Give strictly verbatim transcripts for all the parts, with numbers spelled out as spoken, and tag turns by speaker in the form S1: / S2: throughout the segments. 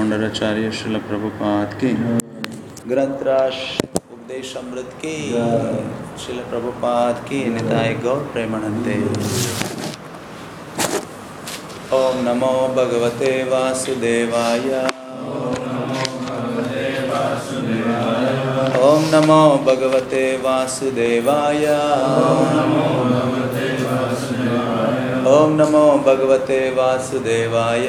S1: गौंडराचार्य श्रील प्रभुपाद की, ग्रंथराज उपदेशामृत की, श्रील प्रभुपाद की, निताय गौर प्रेमानंदे। ओम नमो भगवते वासुदेवाय। ओम नमो भगवते वासुदेवाय। ओम नमो भगवते वासुदेवाय।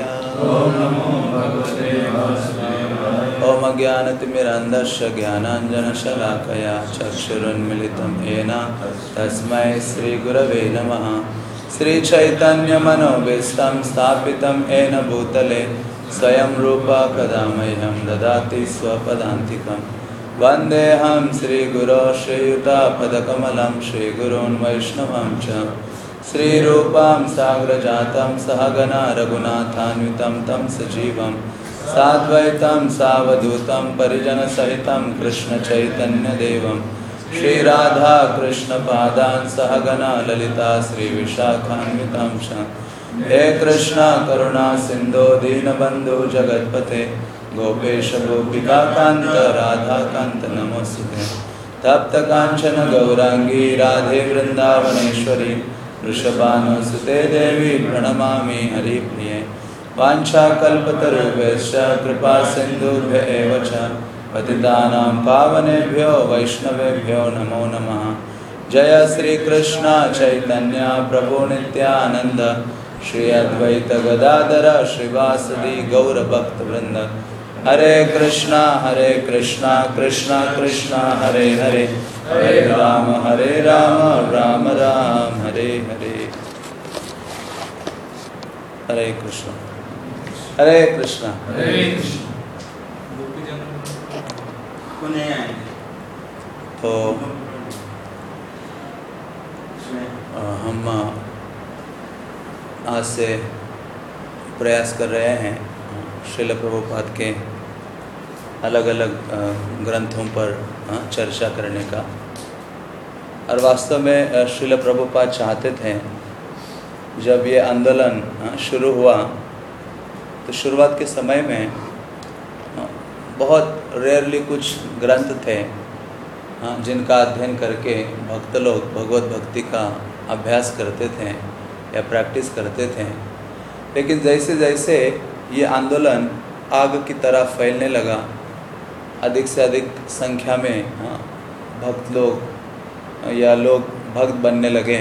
S1: ओम अज्ञानतिमिरन्धस्य ज्ञानाञ्जनशलाकया चक्षुरुन्मिलितं येन तस्मै श्रीगुरवे नमः। श्रीचैतन्यमनोभीष्टं स्थापितं येन भूतले स्वयं रूपा कदा मह्यं ददाति स्वपदान्तिकं। वन्देऽहं श्रीगुरो श्रीयुतापदकमलं श्रीगुरून् वैष्णवं च श्रीरूपां साग्रजातं सहगना रघुनाथान्वितं तं सजीवं साद्वैतं सावधूतं परिजनसहितं कृष्णचैतन्यदेवं श्रीराधा कृष्णपादान् सहगना ललिता श्रीविशाखान्वितं च। हे कृष्ण करुणा सिन्धो दीनबन्धो जगत्पते गोपेश गोपिकान्त राधाकान्त नमोस्तुते। तप्त कांचन गौरांगी राधे वृंदावनेश्वरी वृषभानुसुते देवी प्रणमामि हरिप्रिये। वाञ्छाकल्पतरुभ्यश्च कृपा सिन्धुभ्य एव च पतितानां पावनेभ्यो वैष्णवेभ्यो नमो नमः। जय श्री कृष्ण चैतन्य प्रभु नित्यानंद श्री अद्वैत गदाधर श्रीवासदि गौर भक्तवृंद। हरे कृष्णा हरे कृष्णा कृष्णा कृष्णा हरे हरे हरे राम हरे राम राम राम हरे हरे। हरे कृष्णा हरे कृष्णा
S2: हरे कृष्णा।
S1: तो हम आज से प्रयास कर रहे हैं श्रील प्रभुपाद के अलग अलग ग्रंथों पर चर्चा करने का। और वास्तव में श्रील प्रभुपाद चाहते थे जब ये आंदोलन शुरू हुआ तो शुरुआत के समय में बहुत रेयरली कुछ ग्रंथ थे जिनका अध्ययन करके भक्त लोग भगवत भक्ति का अभ्यास करते थे या प्रैक्टिस करते थे। लेकिन जैसे जैसे ये आंदोलन आग की तरह फैलने लगा, अधिक से अधिक संख्या में भक्त लोग या लोग भक्त बनने लगे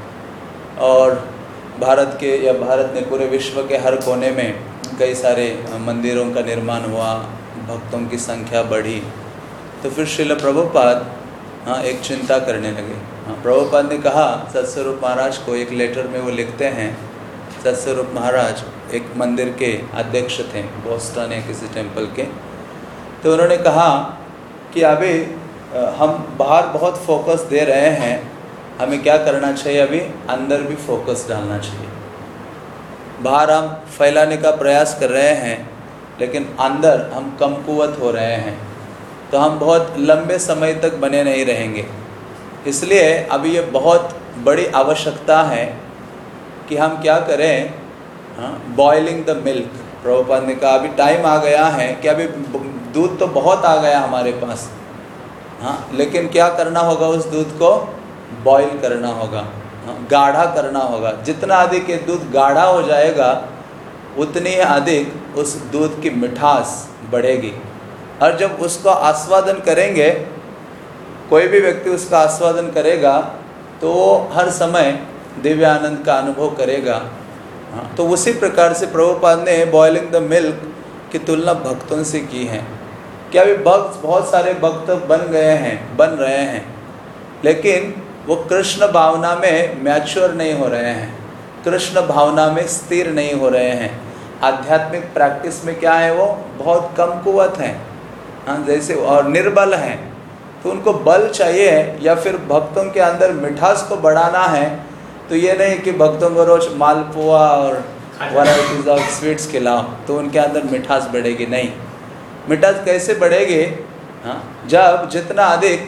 S1: और भारत के या भारत ने पूरे विश्व के हर कोने में कई सारे मंदिरों का निर्माण हुआ, भक्तों की संख्या बढ़ी। तो फिर श्रील प्रभुपाद हाँ एक चिंता करने लगे। हाँ प्रभुपाद ने कहा, सत्स्वरूप महाराज को एक लेटर में वो लिखते हैं, सत्स्वरूप महाराज एक मंदिर के अध्यक्ष थे बोस्टन या किसी टेम्पल के। तो उन्होंने कहा कि अभी हम बाहर बहुत फोकस दे रहे हैं, हमें क्या करना चाहिए, अभी अंदर भी फोकस डालना चाहिए। बाहर हम फैलाने का प्रयास कर रहे हैं लेकिन अंदर हम कमकुवत हो रहे हैं, तो हम बहुत लंबे समय तक बने नहीं रहेंगे। इसलिए अभी ये बहुत बड़ी आवश्यकता है कि हम क्या करें, बॉइलिंग द मिल्क। प्रभुपाद ने कहा अभी टाइम आ गया है कि अभी दूध तो बहुत आ गया हमारे पास, हाँ, लेकिन क्या करना होगा, उस दूध को बॉईल करना होगा, हाँ, गाढ़ा करना होगा। जितना अधिक ये दूध गाढ़ा हो जाएगा उतनी अधिक उस दूध की मिठास बढ़ेगी। और जब उसको आस्वादन करेंगे, कोई भी व्यक्ति उसका आस्वादन करेगा तो वो हर समय दिव्य आनंद का अनुभव करेगा। हाँ, तो उसी प्रकार से प्रभुपाद ने बॉइलिंग द मिल्क की तुलना भक्तों से की है कि अभी भक्त बहुत सारे भक्त बन गए हैं, बन रहे हैं, लेकिन वो कृष्ण भावना में मैच्योर नहीं हो रहे हैं, कृष्ण भावना में स्थिर नहीं हो रहे हैं। आध्यात्मिक प्रैक्टिस में क्या है, वो बहुत कमकुवत हैं, हाँ, जैसे और निर्बल हैं। तो उनको बल चाहिए या फिर भक्तों के अंदर मिठास को बढ़ाना है। तो ये नहीं कि भक्तों को रोज मालपुआ और वैराइटीज ऑफ स्वीट्स खिलाओ तो उनके अंदर मिठास बढ़ेगी, नहीं। मिठास कैसे बढ़ेगी, हाँ, जब जितना अधिक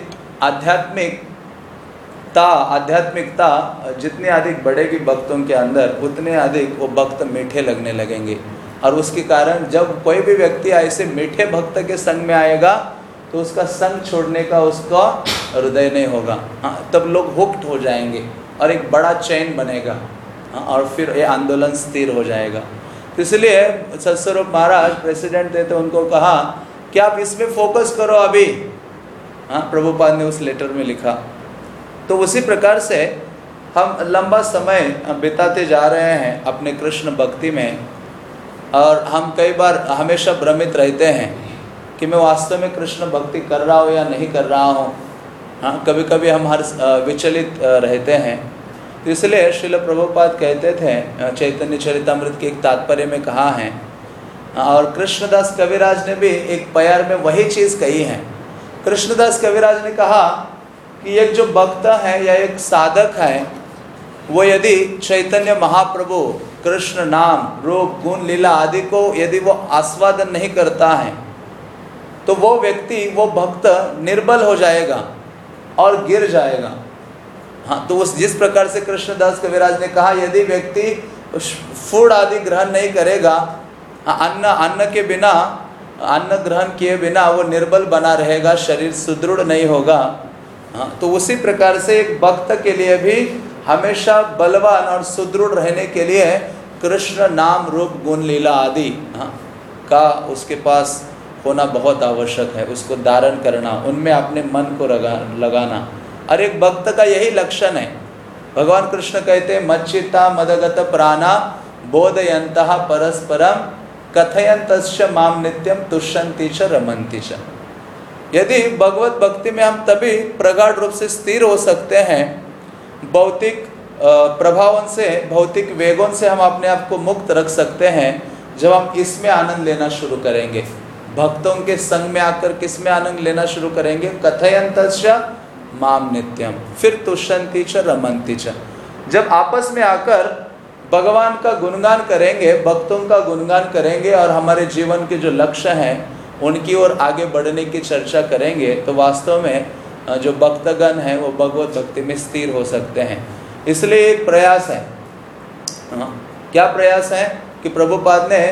S1: आध्यात्मिकता आध्यात्मिकता जितनी अधिक बढ़ेगी भक्तों के अंदर, उतने अधिक वो भक्त मीठे लगने लगेंगे और उसके कारण जब कोई भी व्यक्ति ऐसे मीठे भक्त के संग में आएगा तो उसका संग छोड़ने का उसका हृदय नहीं होगा। हाँ, तब लोग हुक्ड हो जाएंगे और एक बड़ा चैन बनेगा। हाँ, और फिर ये आंदोलन स्थिर हो जाएगा। तो इसलिए सत्स्वरूप महाराज प्रेसिडेंट थे तो उनको कहा कि आप इसमें फोकस करो अभी। हाँ, प्रभुपाद ने उस लेटर में लिखा। तो उसी प्रकार से हम लंबा समय बिताते जा रहे हैं अपने कृष्ण भक्ति में, और हम कई बार हमेशा भ्रमित रहते हैं कि मैं वास्तव में कृष्ण भक्ति कर रहा हूँ या नहीं कर रहा हूँ। हाँ, कभी कभी हम हर विचलित रहते हैं। तो इसलिए श्रील प्रभुपाद कहते थे, चैतन्य चरितामृत के एक तात्पर्य में कहा है, और कृष्णदास कविराज ने भी एक प्यार में वही चीज़ कही है। कृष्णदास कविराज ने कहा कि एक जो भक्त है या एक साधक है, वो यदि चैतन्य महाप्रभु कृष्ण नाम रूप गुण लीला आदि को यदि वो आस्वादन नहीं करता है तो वो व्यक्ति, वो भक्त निर्बल हो जाएगा और गिर जाएगा। हाँ, तो उस जिस प्रकार से कृष्णदास कविराज ने कहा, यदि व्यक्ति फूड आदि ग्रहण नहीं करेगा, अन्न अन्न के बिना अन्न ग्रहण किए बिना वो निर्बल बना रहेगा, शरीर सुदृढ़ नहीं होगा। हाँ, तो उसी प्रकार से एक भक्त के लिए भी हमेशा बलवान और सुदृढ़ रहने के लिए कृष्ण नाम रूप गुण लीला आदि हाँ का उसके पास होना बहुत आवश्यक है। उसको धारण करना, उनमें अपने मन को लगा लगाना, और एक भक्त का यही लक्षण है। भगवान कृष्ण कहते हैं, मच्चिता मदगत प्राणा बोधयन्तः परस्परम कथयन्तश्च माम नित्यम तुष्यन्ति च रमन्ति च। यदि भगवत भक्ति में हम तभी प्रगाढ़ रूप से स्थिर हो सकते हैं, भौतिक प्रभावों से, भौतिक वेगों से हम अपने आप को मुक्त रख सकते हैं, जब हम इसमें आनंद लेना शुरू करेंगे। भक्तों के संग में आकर किस में आनंद लेना शुरू करेंगे? कथयन्तश्च माम नित्यम, फिर तुष्यन्ति च रमन्ति च। जब आपस में आकर भगवान का गुणगान करेंगे, भक्तों का गुणगान करेंगे और हमारे जीवन के जो लक्ष्य हैं उनकी ओर आगे बढ़ने की चर्चा करेंगे, तो वास्तव में जो भक्तगण हैं वो भगवत भक्ति में स्थिर हो सकते हैं। इसलिए एक प्रयास है। हाँ, क्या प्रयास है कि प्रभुपाद ने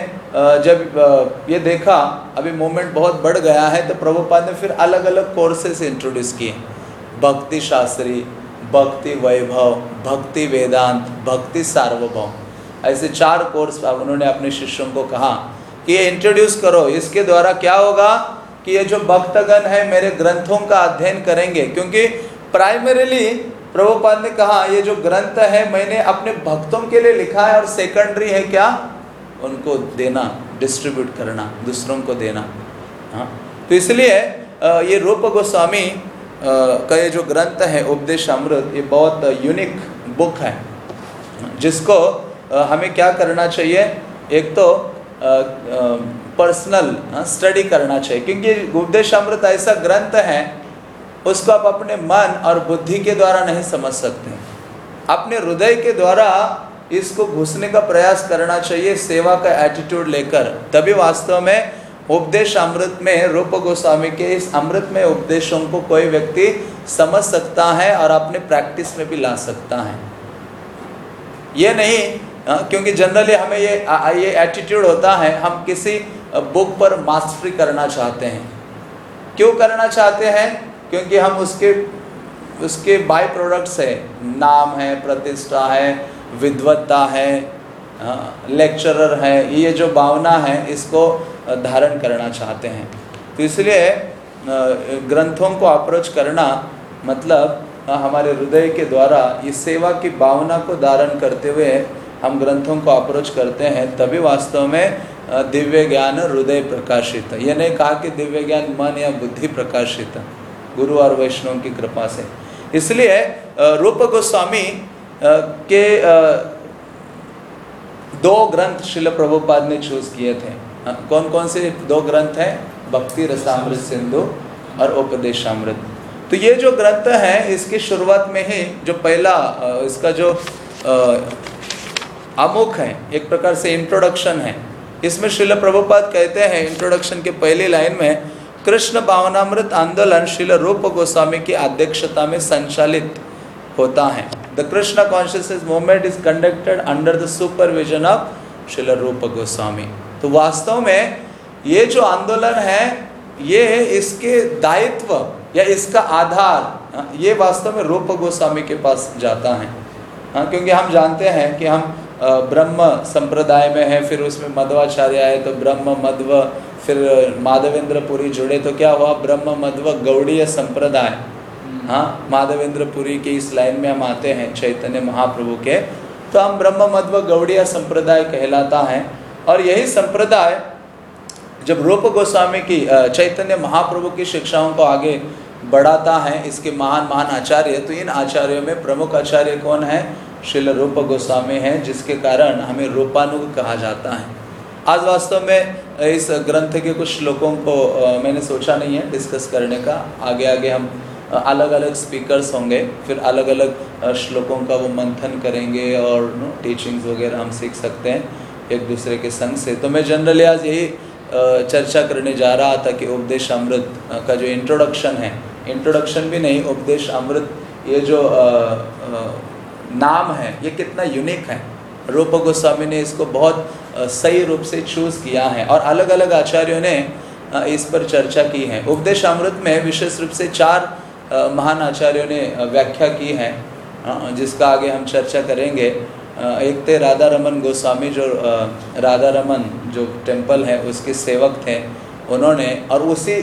S1: जब ये देखा अभी मूवमेंट बहुत बढ़ गया है, तो प्रभुपाद ने फिर अलग अलग कोर्सेस इंट्रोड्यूस किए। भक्ति शास्त्री, भक्ति वैभव, भक्ति वेदांत, भक्ति सार्वभौम, ऐसे चार कोर्स उन्होंने अपने शिष्यों को कहा कि ये इंट्रोड्यूस करो। इसके द्वारा क्या होगा कि ये जो भक्तगण है मेरे ग्रंथों का अध्ययन करेंगे, क्योंकि प्राइमरीली प्रभुपाद ने कहा ये जो ग्रंथ है मैंने अपने भक्तों के लिए लिखा है, और सेकेंडरी है क्या? उनको देना, डिस्ट्रीब्यूट करना, दूसरों को देना। हाँ, तो इसलिए ये रूप गोस्वामी का ये जो ग्रंथ है उपदेश अमृत, ये बहुत यूनिक बुक है, जिसको हमें क्या करना चाहिए? एक तो पर्सनल स्टडी करना चाहिए, क्योंकि उपदेश अमृत ऐसा ग्रंथ है उसको आप अपने मन और बुद्धि के द्वारा नहीं समझ सकते। अपने हृदय के द्वारा इसको घुसने का प्रयास करना चाहिए, सेवा का एटीट्यूड लेकर, तभी वास्तव में उपदेश अमृत में रूप गोस्वामी के इस अमृतमय उपदेशों को कोई व्यक्ति समझ सकता है और अपने प्रैक्टिस में भी ला सकता है। ये नहीं, क्योंकि जनरली हमें ये ये एटीट्यूड होता है, हम किसी बुक पर मास्टरी करना चाहते हैं। क्यों करना चाहते हैं? क्योंकि हम उसके उसके बाय प्रोडक्ट्स है, नाम है, प्रतिष्ठा है, विद्वत्ता है, लेक्चरर है, ये जो भावना है इसको धारण करना चाहते हैं। तो इसलिए ग्रंथों को अप्रोच करना मतलब हमारे हृदय के द्वारा इस सेवा की भावना को धारण करते हुए हम ग्रंथों को अप्रोच करते हैं, तभी वास्तव में दिव्य ज्ञान हृदय प्रकाशित। ये नहीं कहा कि दिव्य ज्ञान मन या बुद्धि प्रकाशित, गुरु और वैष्णव की कृपा से। इसलिए रूप गोस्वामी के दो ग्रंथ श्रील प्रभुपाद ने चूज किए थे। कौन कौन से दो ग्रंथ हैं? भक्ति रसामृत सिंधु और उपदेशामृत। तो ये जो ग्रंथ है इसकी शुरुआत में ही जो पहला इसका जो आमुख है, एक प्रकार से इंट्रोडक्शन है, इसमें श्रील प्रभुपाद कहते हैं इंट्रोडक्शन के पहली लाइन में, कृष्ण भावनामृत आंदोलन श्रील रूप गोस्वामी की अध्यक्षता में संचालित होता है। The Krishna consciousness movement is conducted under the supervision of Srila Rupa Goswami. तो वास्तव में ये जो आंदोलन है, ये इसके दायित्व या इसका आधार ये वास्तव में रूप गोस्वामी के पास जाता है। हाँ, क्योंकि हम जानते हैं कि हम ब्रह्म संप्रदाय में हैं, फिर उसमें मध्वाचार्य आए तो ब्रह्म मध्व, फिर माधवेंद्र पुरी जुड़े तो क्या हुआ, ब्रह्म मध्व गौड़ीय संप्रदाय। हाँ, माधवेंद्र पुरी के इस लाइन में हम आते हैं चैतन्य महाप्रभु के, तो हम ब्रह्म मध्व गौड़ीय संप्रदाय कहलाता है। और यही संप्रदाय जब रूप गोस्वामी की चैतन्य महाप्रभु की शिक्षाओं को आगे बढ़ाता है, इसके महान महान आचार्य, तो इन आचार्यों में प्रमुख आचार्य कौन है, श्रील रूप गोस्वामी हैं, जिसके कारण हमें रूपानुग कहा जाता है। आज वास्तव में इस ग्रंथ के कुछ श्लोकों को मैंने सोचा नहीं है डिस्कस करने का, आगे आगे हम अलग अलग स्पीकर्स होंगे, फिर अलग अलग श्लोकों का वो मंथन करेंगे और टीचिंग्स वगैरह हम सीख सकते हैं एक दूसरे के संग से। तो मैं जनरली आज यही चर्चा करने जा रहा था कि उपदेश अमृत का जो इंट्रोडक्शन है, इंट्रोडक्शन भी नहीं, उपदेश अमृत ये जो आ, आ, नाम है ये कितना यूनिक है। रूप गोस्वामी ने इसको बहुत सही रूप से चूज़ किया है और अलग अलग आचार्यों ने इस पर चर्चा की है। उपदेश अमृत में विशेष रूप से चार महान आचार्यों ने व्याख्या की है, जिसका आगे हम चर्चा करेंगे। एक थे राधा रमन गोस्वामी, जो राधा रमन जो टेम्पल है उसके सेवक थे उन्होंने, और उसी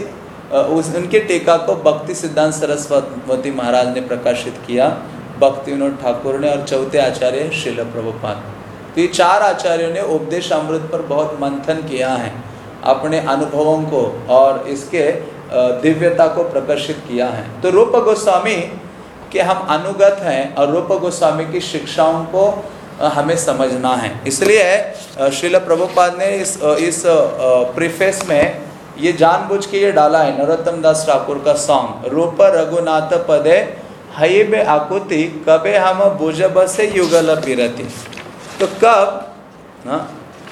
S1: उस उनके टीका को भक्ति सिद्धांत सरस्वती महाराज ने प्रकाशित किया, भक्ति विनोद ठाकुर ने, और चौथे आचार्य श्रील प्रभुपाद। तो ये चार आचार्यों ने उपदेश अमृत पर बहुत मंथन किया है, अपने अनुभवों को और इसके दिव्यता को प्रकाशित किया है। तो रूप गोस्वामी के हम अनुगत हैं और रूप गोस्वामी की शिक्षाओं को हमें समझना है। इसलिए श्रील प्रभुपाद ने इस इस प्रीफेस में ये जानबूझ के ये डाला है, नरोत्तम दास ठाकुर का सॉन्ग, रूप रघुनाथ पदे हई बे आकुति कबे हम बुझ बसे युगल पिरति। तो कब ना,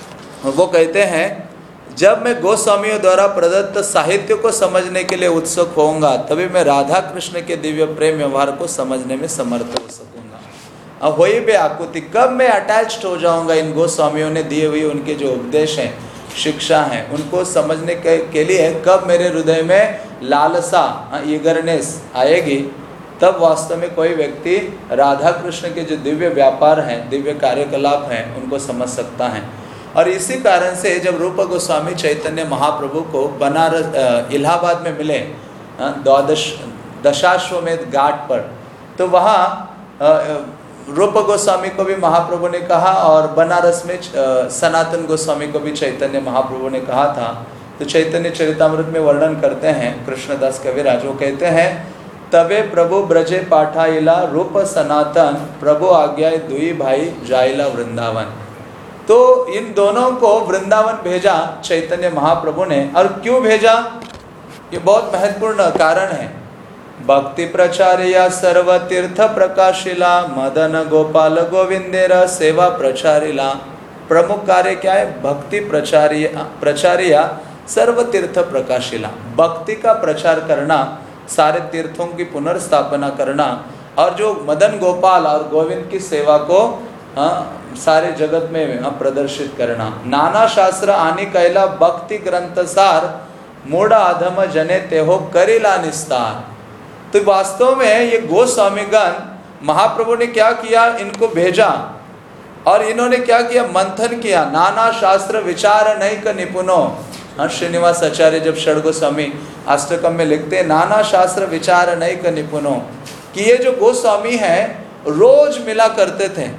S1: वो कहते हैं जब मैं गोस्वामियों द्वारा प्रदत्त साहित्य को समझने के लिए उत्सुक होऊंगा, तभी मैं राधा कृष्ण के दिव्य प्रेम व्यवहार को समझने में समर्थ हो सकूंगा। अब वही बे आकुति, कब मैं अटैच्ड हो जाऊंगा इन गोस्वामियों ने दिए हुए उनके जो उपदेश हैं, शिक्षा हैं, उनको समझने के, के लिए कब मेरे हृदय में लालसा, ईगरनेस आएगी, तब वास्तव में कोई व्यक्ति राधा कृष्ण के जो दिव्य व्यापार हैं, दिव्य कार्यकलाप हैं, उनको समझ सकता है। और इसी कारण से जब रूप गोस्वामी चैतन्य महाप्रभु को बनारस इलाहाबाद में मिले द्वादश दशाश्वमेध घाट पर, तो वहाँ रूप गोस्वामी को भी महाप्रभु ने कहा और बनारस में सनातन गोस्वामी को भी चैतन्य महाप्रभु ने कहा था। तो चैतन्य चरितामृत में वर्णन करते हैं कृष्णदास कविराज, वो कहते हैं तबे प्रभु ब्रजे पाठाइला रूप सनातन प्रभु आज्ञा दुई भाई जाइला वृंदावन। तो इन दोनों को वृंदावन भेजा चैतन्य महाप्रभु ने। और क्यों भेजा, ये बहुत महत्वपूर्ण कारण है। भक्ति प्रचार्या सर्व तीर्थ प्रकाशिला मदन गोपाल गोविंदेर सेवा प्रचारिला। प्रमुख कार्य क्या है, भक्ति प्रचार्य प्रचार्या सर्व तीर्थ प्रकाशिला, भक्ति का प्रचार करना, सारे तीर्थों की पुनर्स्थापना करना, और जो मदन गोपाल और गोविंद की सेवा को हाँ, सारे जगत में हाँ, प्रदर्शित करना। नाना शास्त्र आनी कैला भक्ति ग्रंथ सार मूढ़ अधम जने तेहो करिला निस्तार। तो वास्तव में ये गोस्वामीगण महाप्रभु ने क्या किया, इनको भेजा और इन्होंने क्या किया, मंथन किया। नाना शास्त्र विचार नहीं का निपुनो। हाँ, श्रीनिवास आचार्य जब षड गोस्वामी अष्टकम में लिखते हैं, नाना शास्त्र विचार नहीं का निपुनो, कि ये जो गोस्वामी हैं रोज मिला करते थे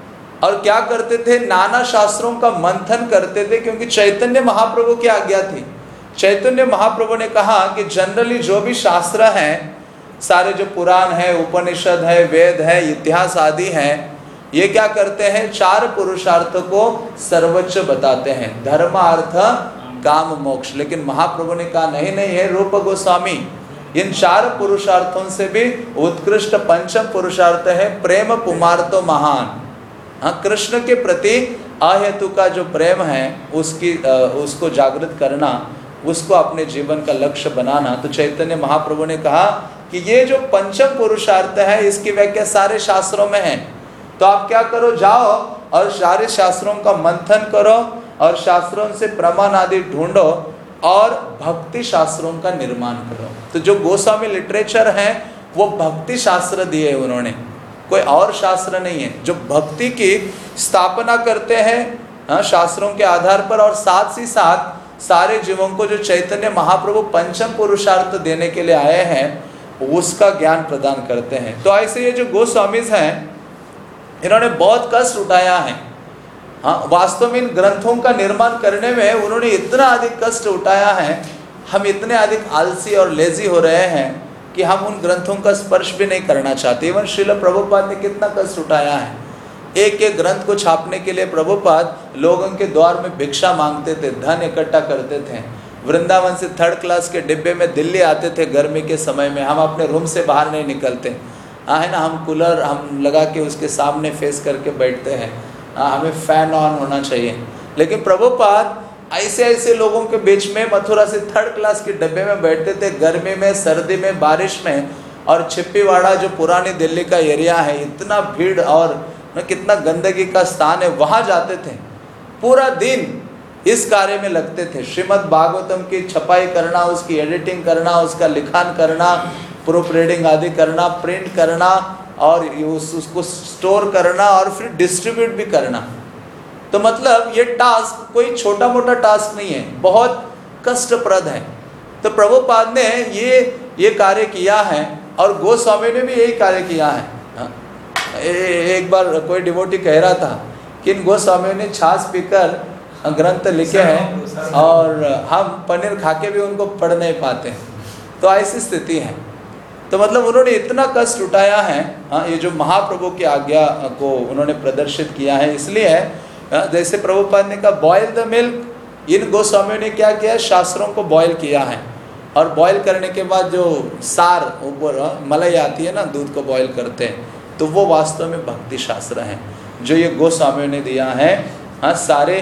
S1: और क्या करते थे, नाना शास्त्रों का मंथन करते थे, क्योंकि चैतन्य महाप्रभु की आज्ञा थी। चैतन्य महाप्रभु ने कहा कि जनरली जो भी शास्त्र हैं, सारे जो पुराण है, उपनिषद है, वेद है, इतिहास आदि हैं, ये क्या करते हैं, चार पुरुषार्थ को सर्वोच्च बताते हैं, धर्म अर्थ काम मोक्ष। लेकिन महाप्रभु ने कहा नहीं नहीं है रूप गोस्वामी, इन चार पुरुषार्थों से भी उत्कृष्ट पंचम पुरुषार्थ है प्रेम पुमार्तो महान। हाँ, कृष्ण के प्रति अहेतु का जो प्रेम है उसकी उसको जागृत करना, उसको अपने जीवन का लक्ष्य बनाना। तो चैतन्य महाप्रभु ने कहा कि ये जो पंचम पुरुषार्थ है इसकी व्याख्या सारे शास्त्रों में है। तो आप क्या करो, जाओ और सारे शास्त्रों का मंथन करो और शास्त्रों से प्रमाण आदि ढूंढो और भक्ति शास्त्रों का निर्माण करो। तो जो गोस्वामी लिटरेचर है वो भक्ति शास्त्र दिए उन्होंने, कोई और शास्त्र नहीं है, जो भक्ति की स्थापना करते हैं हाँ, शास्त्रों के आधार पर, और साथ ही साथ सारे जीवों को जो चैतन्य महाप्रभु पंचम पुरुषार्थ देने के लिए आए हैं उसका ज्ञान प्रदान करते हैं। तो ऐसे ये जो गोस्वामीज हैं इन्होंने बहुत कष्ट उठाया है। हाँ, वास्तव में इन ग्रंथों का निर्माण करने में उन्होंने इतना अधिक कष्ट उठाया है, हम इतने अधिक आलसी और लेजी हो रहे हैं कि हम उन ग्रंथों का स्पर्श भी नहीं करना चाहते। इवन श्रील प्रभुपाद ने कितना कष्ट उठाया है। एक एक ग्रंथ को छापने के लिए प्रभुपाद लोगों के द्वार में भिक्षा मांगते थे, धन इकट्ठा करते थे। वृंदावन से थर्ड क्लास के डिब्बे में दिल्ली आते थे गर्मी के समय में, हम अपने रूम से बाहर नहीं निकलते, हाँ है ना, हम कूलर हम लगा के उसके सामने फेस करके बैठते हैं, हाँ हमें फैन ऑन होना चाहिए। लेकिन प्रभुपाद ऐसे ऐसे लोगों के बीच में मथुरा से थर्ड क्लास के डब्बे में बैठते थे, गर्मी में, सर्दी में, बारिश में, और छिप्पीवाड़ा जो पुरानी दिल्ली का एरिया है, इतना भीड़ और न कितना गंदगी का स्थान है, वहाँ जाते थे, पूरा दिन इस कार्य में लगते थे। श्रीमद् भागवतम की छपाई करना, उसकी एडिटिंग करना, उसका लिखान करना, प्रूफ रीडिंग आदि करना, प्रिंट करना और उस, उसको स्टोर करना और फिर डिस्ट्रीब्यूट भी करना। तो मतलब ये टास्क कोई छोटा मोटा टास्क नहीं है, बहुत कष्टप्रद है। तो प्रभुपाद ने ये ये कार्य किया है और गोस्वामी ने भी यही कार्य किया है। हाँ? ए, एक बार कोई डिवोटी कह रहा था कि इन गोस्वामी ने छाछ पीकर ग्रंथ लिखे हैं और हम पनीर खा के भी उनको पढ़ नहीं पाते। तो ऐसी स्थिति है। तो मतलब उन्होंने इतना कष्ट उठाया है। हाँ, ये जो महाप्रभु की आज्ञा को उन्होंने प्रदर्शित किया है, इसलिए जैसे प्रभुपाद ने कहा बॉयल द मिल्क, इन गोस्वामियों ने क्या किया, शास्त्रों को बॉयल किया है, और बॉयल करने के बाद जो सार ऊपर मलाई आती है ना, दूध को बॉयल करते हैं, तो वो वास्तव में भक्ति शास्त्र है जो ये गोस्वामियों ने दिया है। हाँ सारे,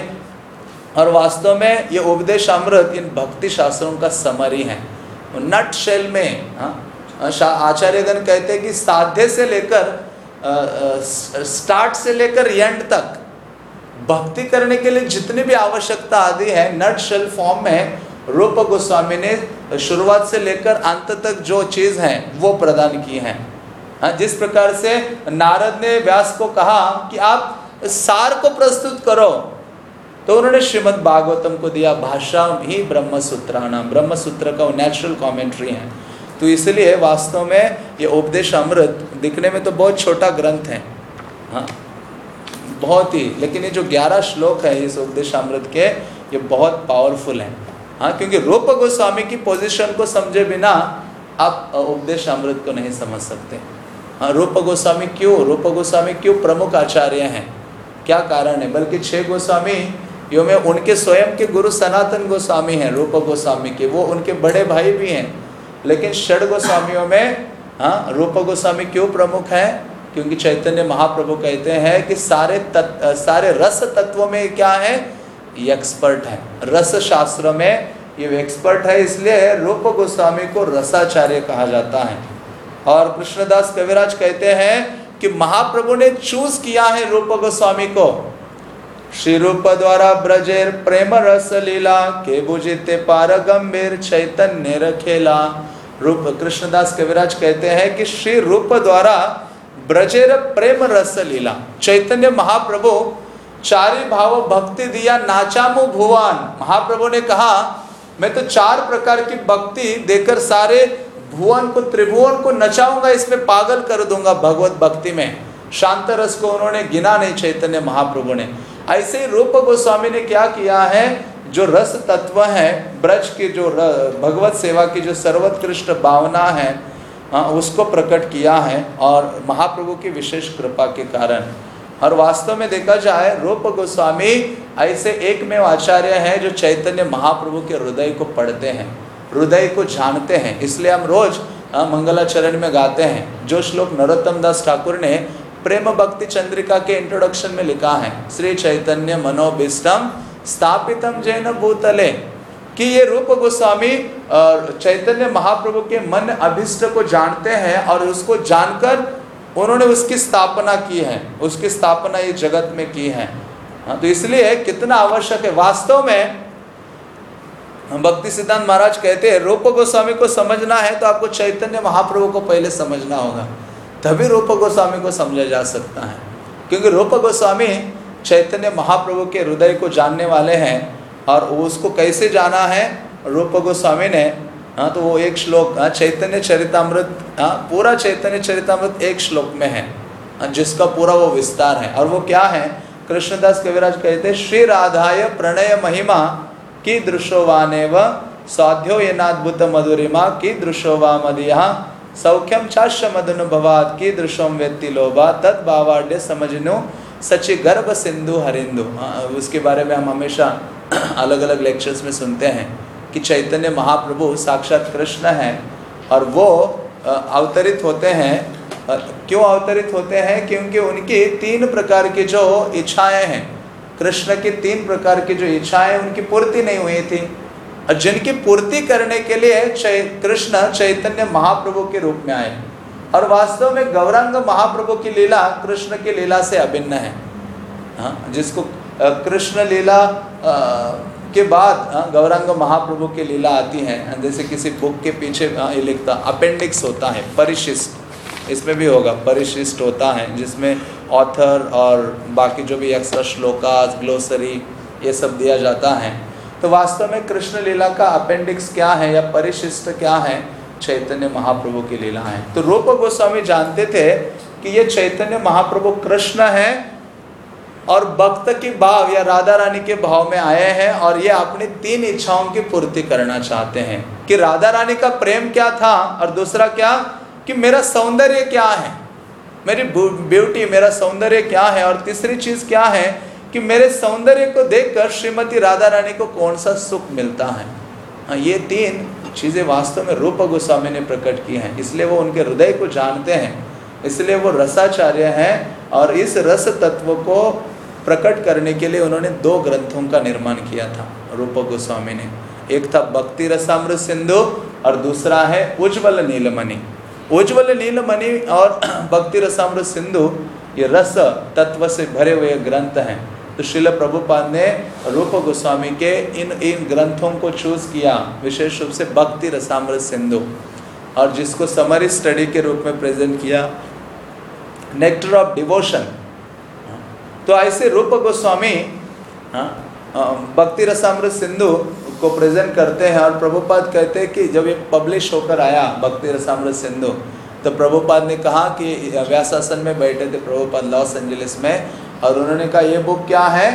S1: और वास्तव में ये उपदेश अमृत इन भक्ति शास्त्रों का समरी है नट शेल में। हाँ आचार्यगण कहते हैं कि साध्य से लेकर स्टार्ट से लेकर एंड तक भक्ति करने के लिए जितनी भी आवश्यकता आदि है, नट शेल फॉर्म में रूप गोस्वामी ने शुरुआत से लेकर अंत तक जो चीज़ है वो प्रदान की है। हाँ, जिस प्रकार से नारद ने व्यास को कहा कि आप सार को प्रस्तुत करो, तो उन्होंने श्रीमद् भागवतम को दिया, भाषा ही ब्रह्म सूत्राणाम, ब्रह्म सूत्र का नेचुरल कमेंट्री है। तो इसलिए वास्तव में ये उपदेश अमृत दिखने में तो बहुत छोटा ग्रंथ है, हाँ बहुत ही, लेकिन ये जो ग्यारह श्लोक है इस उपदेश अमृत के, ये बहुत पावरफुल है। हाँ, क्योंकि रूप गोस्वामी की पोजीशन को समझे बिना आप उपदेश अमृत को नहीं समझ सकते। हाँ, रूप गोस्वामी क्यों रूप गोस्वामी क्यों प्रमुख आचार्य हैं, क्या कारण है? बल्कि छह गोस्वामी यो में उनके स्वयं के गुरु सनातन गोस्वामी हैं, रूप गोस्वामी के, वो उनके बड़े भाई भी हैं। लेकिन षड गोस्वामियों में हाँ रूप गोस्वामी क्यों प्रमुख है? क्योंकि चैतन्य महाप्रभु कहते हैं कि सारे तत्व, सारे रस तत्वों में क्या है, ये एक्सपर्ट है, रस शास्त्र में ये एक्सपर्ट है, इसलिए रूप गोस्वामी को रसाचार्य कहा जाता है। और कृष्णदास कविराज कहते हैं कि महाप्रभु ने चूज किया है रूप गोस्वामी को। श्री रूप द्वारा ब्रजेर प्रेम रस लीला, के बुझिते पार गंभीर चैतन्य रखेला। रूप कृष्णदास कविराज कहते हैं कि श्री रूप द्वारा ब्रजेर प्रेम रस लीला, चैतन्य महाप्रभु चारि भाव भक्ति दिया नाचामु भुवन। महाप्रभु ने कहा मैं तो चार प्रकार की भक्ति देकर सारे भुवन को, त्रिभुवन को नचाऊंगा, इसमें पागल कर दूंगा भगवत भक्ति में। शांत रस को उन्होंने गिना नहीं चैतन्य महाप्रभु ने। ऐसे ही रूप गोस्वामी ने क्या किया है, जो रस तत्व है ब्रज की, जो भगवत सेवा की जो सर्वोत्कृष्ट भावना है, हाँ उसको प्रकट किया है, और महाप्रभु की विशेष कृपा के कारण। और वास्तव में देखा जाए रूप गोस्वामी ऐसे एकमेव आचार्य हैं जो चैतन्य महाप्रभु के हृदय को पढ़ते हैं, हृदय को जानते हैं। इसलिए हम रोज मंगलाचरण में गाते हैं जो श्लोक नरोत्तम दास ठाकुर ने प्रेम भक्ति चंद्रिका के इंट्रोडक्शन में लिखा है, श्री चैतन्य मनोभीष्टम स्थापितम जैन भूतले, कि ये रूप गोस्वामी चैतन्य महाप्रभु के मन अभिष्ट को जानते हैं और उसको जानकर उन्होंने उसकी स्थापना की है, उसकी स्थापना ये जगत में की है। हाँ, तो इसलिए कितना आवश्यक है वास्तव में। भक्ति सिद्धांत महाराज कहते हैं रूप गोस्वामी को समझना है तो आपको चैतन्य महाप्रभु को पहले समझना होगा, तभी रूप गोस्वामी को समझा जा सकता है। क्योंकि रूप गोस्वामी चैतन्य महाप्रभु के हृदय को जानने वाले हैं, और उसको कैसे जाना है रूप गोस्वामी ने। हाँ, तो वो एक श्लोक, हाँ, चैतन्य चरितामृत, हाँ, पूरा चैतन्य चरितामृत एक श्लोक में है, हाँ, जिसका पूरा वो विस्तार है। और वो क्या है, कृष्णदास कविराज कहते हैं, श्री राधाय प्रणय महिमा की दृशोवानेव साध्यो येनाद्भुत मधुरिमा की दृशोवा मदिया सौख्यम चाश्य मदनुभवात की दृशोम व्यक्ति लोभा तद भावाड्य समझनु सचि गर्भ सिंधु हरिंदु। उसके बारे में हम हमेशा अलग अलग लेक्चर्स में सुनते हैं कि चैतन्य महाप्रभु साक्षात कृष्ण हैं, और वो अवतरित होते हैं। क्यों अवतरित होते हैं? क्योंकि उनकी तीन प्रकार की जो इच्छाएं हैं, कृष्ण की तीन प्रकार की जो इच्छाएं उनकी पूर्ति नहीं हुई थी, और जिनकी पूर्ति करने के लिए चै कृष्ण चैतन्य महाप्रभु के रूप में आए। और वास्तव में गौरांग महाप्रभु की लीला कृष्ण की लीला से अभिन्न है। हाँ, जिसको कृष्ण लीला के बाद गौरांग महाप्रभु की लीला आती है। जैसे किसी बुक के पीछे ये लिखता अपेंडिक्स होता है, परिशिष्ट, इसमें भी होगा परिशिष्ट होता है, जिसमें ऑथर और बाकी जो भी एक्स्ट्रा श्लोकास, ग्लोसरी, ये सब दिया जाता है। तो वास्तव में कृष्ण लीला का अपेंडिक्स क्या है या परिशिष्ट क्या है? चैतन्य महाप्रभु की लीला है। तो रूप गोस्वामी जानते थे कि ये चैतन्य महाप्रभु कृष्ण है और भक्त की भाव या राधा रानी के भाव में आए हैं, और ये अपनी तीन इच्छाओं की पूर्ति करना चाहते हैं कि राधा रानी का प्रेम क्या था, और दूसरा क्या कि मेरा सौंदर्य क्या है, मेरी ब्यूटी, मेरा सौंदर्य क्या है, और तीसरी चीज क्या है कि मेरे सौंदर्य को देखकर श्रीमती राधा रानी को कौन सा सुख मिलता है। हाँ, ये तीन चीजें वास्तव में रूप गोस्वामी ने प्रकट की हैं, इसलिए वो उनके हृदय को जानते हैं, इसलिए वो रसाचार्य हैं। और इस रस तत्व को प्रकट करने के लिए उन्होंने दो ग्रंथों का निर्माण किया था रूप गोस्वामी ने। एक था भक्ति रसामृत सिंधु और दूसरा है उज्ज्वल नीलमणि। उज्ज्वल नीलमणि और भक्ति रसामृत सिंधु ये रस तत्व से भरे हुए ग्रंथ हैं। तो श्रील प्रभुपाद ने रूप गोस्वामी के इन इन ग्रंथों को चूज किया, विशेष रूप से भक्ति रसामृत सिंधु, और जिसको समरी स्टडी के रूप में प्रेजेंट किया नेक्टर ऑफ डिवोशन। तो ऐसे रूप गोस्वामी भक्ति रसामृत सिंधु को प्रेजेंट करते हैं, और प्रभुपाद कहते हैं कि जब ये पब्लिश होकर आया भक्ति रसामृत सिंधु, तो प्रभुपाद ने कहा कि व्यासासन में बैठे थे प्रभुपाद लॉस एंजलिस में, और उन्होंने कहा ये बुक क्या है?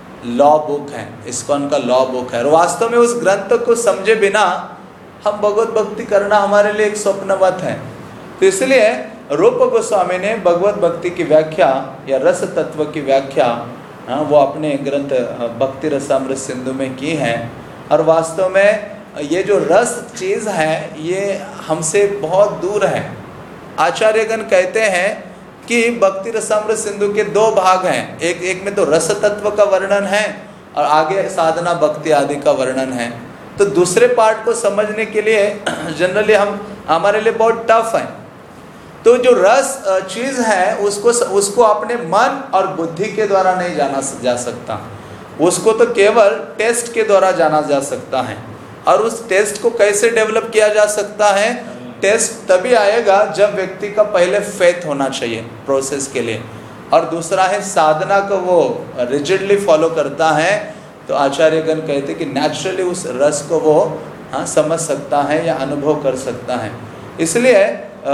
S1: लॉ बुक है, इस्कॉन का लॉ बुक है। और वास्तव में उस ग्रंथ को समझे बिना हम भगवत भक्ति करना हमारे लिए एक स्वप्नवत है। तो इसलिए रूप गोस्वामी ने भगवत भक्ति की व्याख्या या रस तत्व की व्याख्या हाँ, वो अपने ग्रंथ भक्ति रसामृत सिंधु में की है। और वास्तव में ये जो रस चीज़ है ये हमसे बहुत दूर है। आचार्यगण कहते हैं कि भक्ति रसामृत सिंधु के दो भाग हैं, एक एक में तो रस तत्व का वर्णन है और आगे साधना भक्ति आदि का वर्णन है। तो दूसरे पार्ट को समझने के लिए जनरली हम हमारे लिए बहुत टफ है। तो जो रस चीज़ है उसको उसको अपने मन और बुद्धि के द्वारा नहीं जाना जा सकता, उसको तो केवल टेस्ट के द्वारा जाना जा सकता है। और उस टेस्ट को कैसे डेवलप किया जा सकता है? टेस्ट तभी आएगा जब व्यक्ति का पहले फेथ होना चाहिए प्रोसेस के लिए, और दूसरा है साधना को वो रिजिडली फॉलो करता है। तो आचार्यगण कहते कि नेचुरली उस रस को वो हाँ समझ सकता है या अनुभव कर सकता है। इसलिए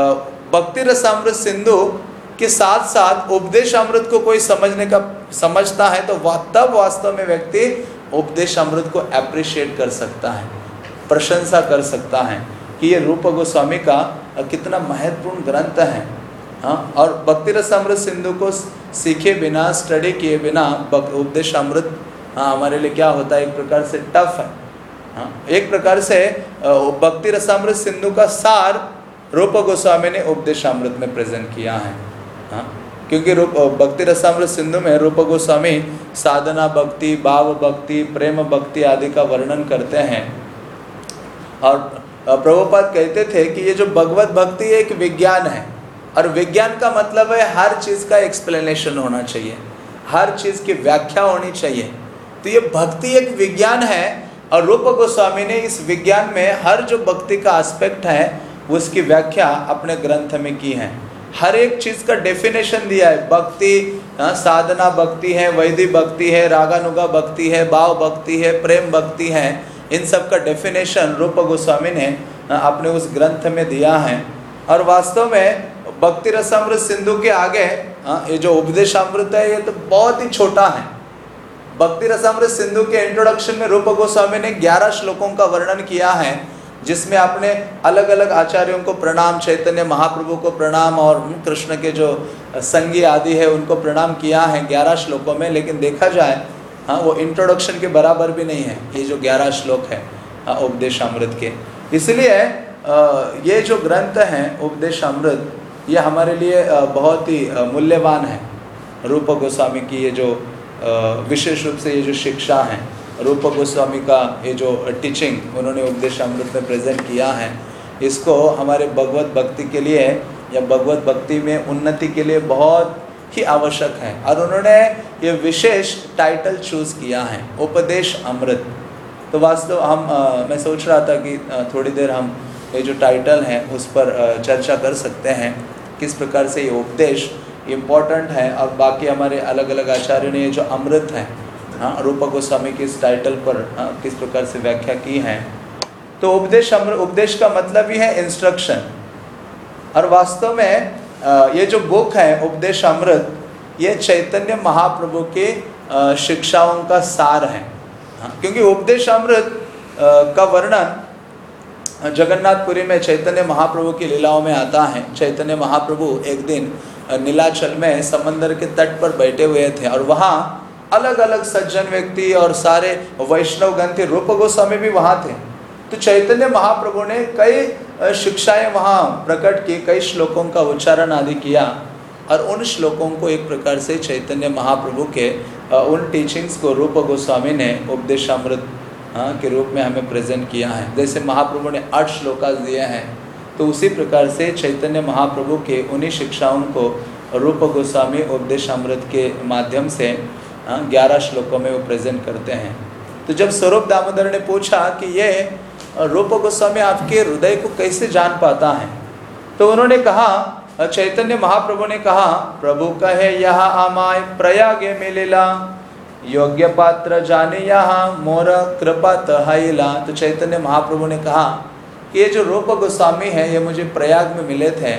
S1: भक्ति रसामृत सिंधु के साथ साथ उपदेश अमृत को कोई समझने का समझता है तो तब वास्तव में व्यक्ति उपदेश अमृत को एप्रिशिएट कर सकता है, प्रशंसा कर सकता है कि ये रूप गोस्वामी का कितना महत्वपूर्ण ग्रंथ है। हाँ, और भक्ति रसामृत सिंधु को सीखे बिना, स्टडी किए बिना उपदेश अमृत हाँ हमारे लिए क्या होता है, एक प्रकार से टफ है। हाँ, एक प्रकार से भक्ति रसामृत सिंधु का सार रूप गोस्वामी ने उपदेशामृत में प्रेजेंट किया है। हाँ, क्योंकि रूप भक्ति रसामृत सिंधु में रूप गोस्वामी साधना भक्ति, भाव भक्ति, प्रेम भक्ति आदि का वर्णन करते हैं। और प्रभुपाद कहते थे कि ये जो भगवत भक्ति एक विज्ञान है, और विज्ञान का मतलब है हर चीज़ का एक्सप्लेनेशन होना चाहिए, हर चीज़ की व्याख्या होनी चाहिए। तो ये भक्ति एक विज्ञान है और रूप गोस्वामी ने इस विज्ञान में हर जो भक्ति का एस्पेक्ट है उसकी व्याख्या अपने ग्रंथ में की है। हर एक चीज़ का डेफिनेशन दिया है। भक्ति साधना भक्ति है, वैदिक भक्ति है, रागानुगा भक्ति है, भाव भक्ति है, प्रेम भक्ति है। इन सब का डेफिनेशन रूप गोस्वामी ने अपने उस ग्रंथ में दिया है। और वास्तव में भक्ति रसामृत सिंधु के आगे ये जो उपदेशामृत है ये तो बहुत ही छोटा है। भक्ति रसामृत सिंधु के इंट्रोडक्शन में रूप गोस्वामी ने ग्यारह श्लोकों का वर्णन किया है, जिसमें आपने अलग अलग आचार्यों को प्रणाम, चैतन्य महाप्रभु को प्रणाम और कृष्ण के जो संगी आदि है उनको प्रणाम किया है ग्यारह श्लोकों में। लेकिन देखा जाए हाँ वो इंट्रोडक्शन के बराबर भी नहीं है ये जो ग्यारह श्लोक है उपदेशामृत के। इसलिए ये जो ग्रंथ हैं उपदेशामृत ये हमारे लिए बहुत ही मूल्यवान है। रूप गोस्वामी की ये जो विशेष रूप से ये जो शिक्षा है, रूप गोस्वामी का ये जो टीचिंग उन्होंने उपदेशामृत में प्रेजेंट किया है, इसको हमारे भगवत भक्ति के लिए या भगवत भक्ति में उन्नति के लिए बहुत ही आवश्यक है। और उन्होंने ये विशेष टाइटल चूज़ किया है उपदेश अमृत। तो वास्तव हम आ, मैं सोच रहा था कि थोड़ी देर हम ये जो टाइटल है उस पर चर्चा कर सकते हैं, किस प्रकार से ये उपदेश इम्पोर्टेंट है और बाकी हमारे अलग अलग आचार्यों ने ये जो अमृत है हाँ रूप गोस्वामी की इस टाइटल पर हाँ, किस प्रकार से व्याख्या की है। तो उपदेश अमृत, उपदेश का मतलब ही है इंस्ट्रक्शन। और वास्तव में ये जो बुक है उपदेश अमृत ये चैतन्य महाप्रभु के शिक्षाओं का सार है। हाँ, क्योंकि उपदेश अमृत का वर्णन जगन्नाथपुरी में चैतन्य महाप्रभु की लीलाओं में आता है। चैतन्य महाप्रभु एक दिन नीलाचल में समंदर के तट पर बैठे हुए थे और वहाँ अलग अलग सज्जन व्यक्ति और सारे वैष्णवगण थे, रूप गोस्वामी भी वहाँ थे। तो चैतन्य महाप्रभु ने कई शिक्षाएं वहाँ प्रकट की, कई श्लोकों का उच्चारण आदि किया और उन श्लोकों को एक प्रकार से चैतन्य महाप्रभु के उन टीचिंग्स को रूप गोस्वामी ने उपदेशामृत के रूप में हमें प्रेजेंट किया है। जैसे महाप्रभु ने आठ श्लोकास दिए हैं, तो उसी प्रकार से चैतन्य महाप्रभु के उन्हीं शिक्षाओं को रूप गोस्वामी उपदेशामृत के माध्यम से ग्यारह श्लोकों में वो प्रेजेंट करते हैं। तो जब स्वरूप दामोदर ने पूछा कि ये रूप गोस्वामी आपके हृदय को कैसे जान पाता है, तो उन्होंने कहा, चैतन्य महाप्रभु ने कहा, प्रभु कहे यहाँ आमाय प्रयागे मिलेला, योग्य पात्र जाने यहाँ मोर कृपा तहाइला। तो चैतन्य महाप्रभु ने कहा कि ये जो रूप गोस्वामी है ये मुझे प्रयाग में मिले थे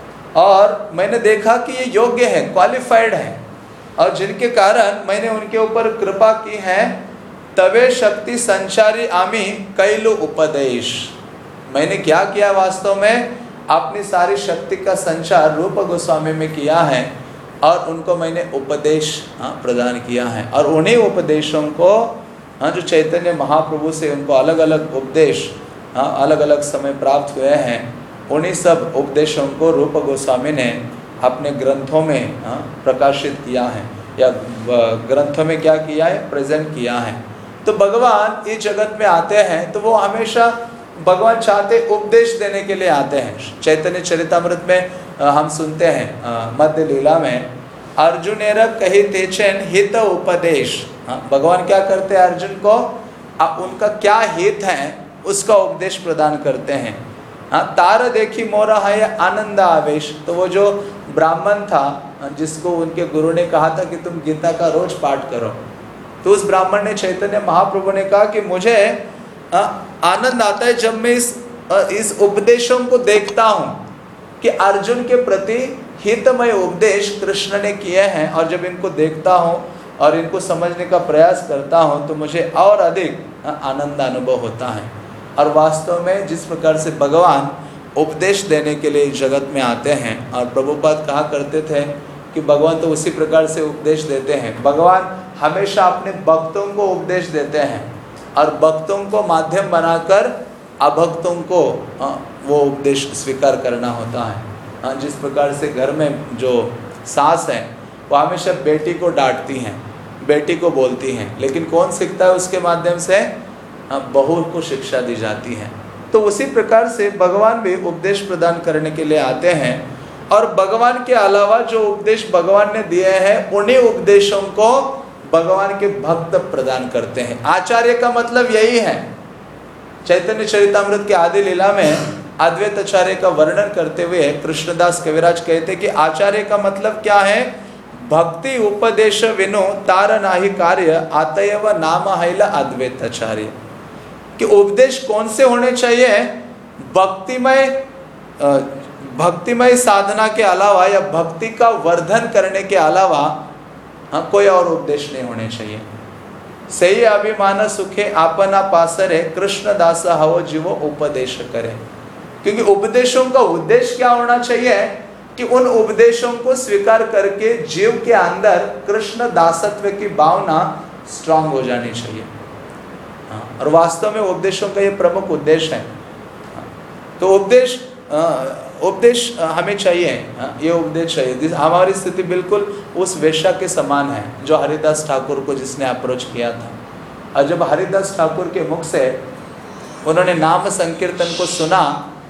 S1: और मैंने देखा कि ये योग्य है, क्वालिफाइड है और जिनके कारण मैंने उनके ऊपर कृपा की है। तवे शक्ति संचारी आमी कैलु उपदेश। मैंने क्या किया, वास्तव में अपनी सारी शक्ति का संचार रूप गोस्वामी में किया है और उनको मैंने उपदेश हाँ प्रदान किया है। और उन्हीं उपदेशों को हाँ जो चैतन्य महाप्रभु से उनको अलग अलग उपदेश हाँ अलग अलग समय प्राप्त हुए हैं, उन्हीं सब उपदेशों को रूप गोस्वामी ने अपने ग्रंथों में हाँ प्रकाशित किया है या ग्रंथों में क्या किया है, प्रेजेंट किया है। तो भगवान इस जगत में आते हैं तो वो हमेशा भगवान चाहते उपदेश देने के लिए आते हैं। चैतन्य चरितामृत में हम सुनते हैं मध्य लीला में, अर्जुन कही तेचन हित उपदेश। हाँ भगवान क्या करते हैं, अर्जुन को अब उनका क्या हित है उसका उपदेश प्रदान करते हैं। हाँ तार देखी मोरा है आनंद आवेश। तो वो जो ब्राह्मण था जिसको उनके गुरु ने कहा था कि तुम गीता का रोज पाठ करो, तो उस ब्राह्मण ने चैतन्य महाप्रभु ने कहा कि मुझे आनंद आता है जब मैं इस इस उपदेशों को देखता हूँ कि अर्जुन के प्रति हितमय उपदेश कृष्ण ने किए हैं, और जब इनको देखता हूँ और इनको समझने का प्रयास करता हूँ तो मुझे और अधिक आनंद अनुभव होता है। और वास्तव में जिस प्रकार से भगवान उपदेश देने के लिए जगत में आते हैं, और प्रभुपाद कहा करते थे कि भगवान तो उसी प्रकार से उपदेश देते हैं। भगवान हमेशा अपने भक्तों को उपदेश देते हैं और भक्तों को माध्यम बनाकर अभक्तों को वो उपदेश स्वीकार करना होता है। जिस प्रकार से घर में जो सास है वो हमेशा बेटी को डांटती हैं, बेटी को बोलती हैं, लेकिन कौन सीखता है उसके माध्यम से, बहू को शिक्षा दी जाती है। तो उसी प्रकार से भगवान भी उपदेश प्रदान करने के लिए आते हैं और भगवान के अलावा जो उपदेश भगवान ने दिए हैं उन्हीं उपदेशों को भगवान के भक्त प्रदान करते हैं। आचार्य का मतलब यही है। चैतन्य चरितामृत के आदि लीला में अद्वैत आचार्य का वर्णन करते हुए कृष्णदास कविराज कहते कि आचार्य का मतलब क्या है? भक्ति उपदेश विनो तार नाही कार्य आतयव नाम हैला अद्वैत आचार्य। कि उपदेश कौन से होने चाहिए? भक्तिमय भक्तिमय साधना के अलावा या भक्ति का वर्धन करने के अलावा हाँ कोई और उपदेश नहीं होने चाहिए। सही अभिमान सुखे आपना पासरे कृष्णदास हवो जीवो उपदेश करे। क्योंकि उपदेशों का उद्देश्य क्या होना चाहिए कि उन उपदेशों को स्वीकार करके जीव के अंदर कृष्ण दासत्व की भावना स्ट्रांग हो जानी चाहिए। हाँ, और वास्तव में उपदेशों का ये प्रमुख उद्देश्य है। हाँ, तो उपदेश उपदेश हमें चाहिए। हाँ, ये उपदेश चाहिए। हमारी स्थिति बिल्कुल उस वेश्या के समान है जो हरिदास ठाकुर को जिसने अप्रोच किया था। और जब हरिदास ठाकुर के मुख से उन्होंने नाम संकीर्तन को सुना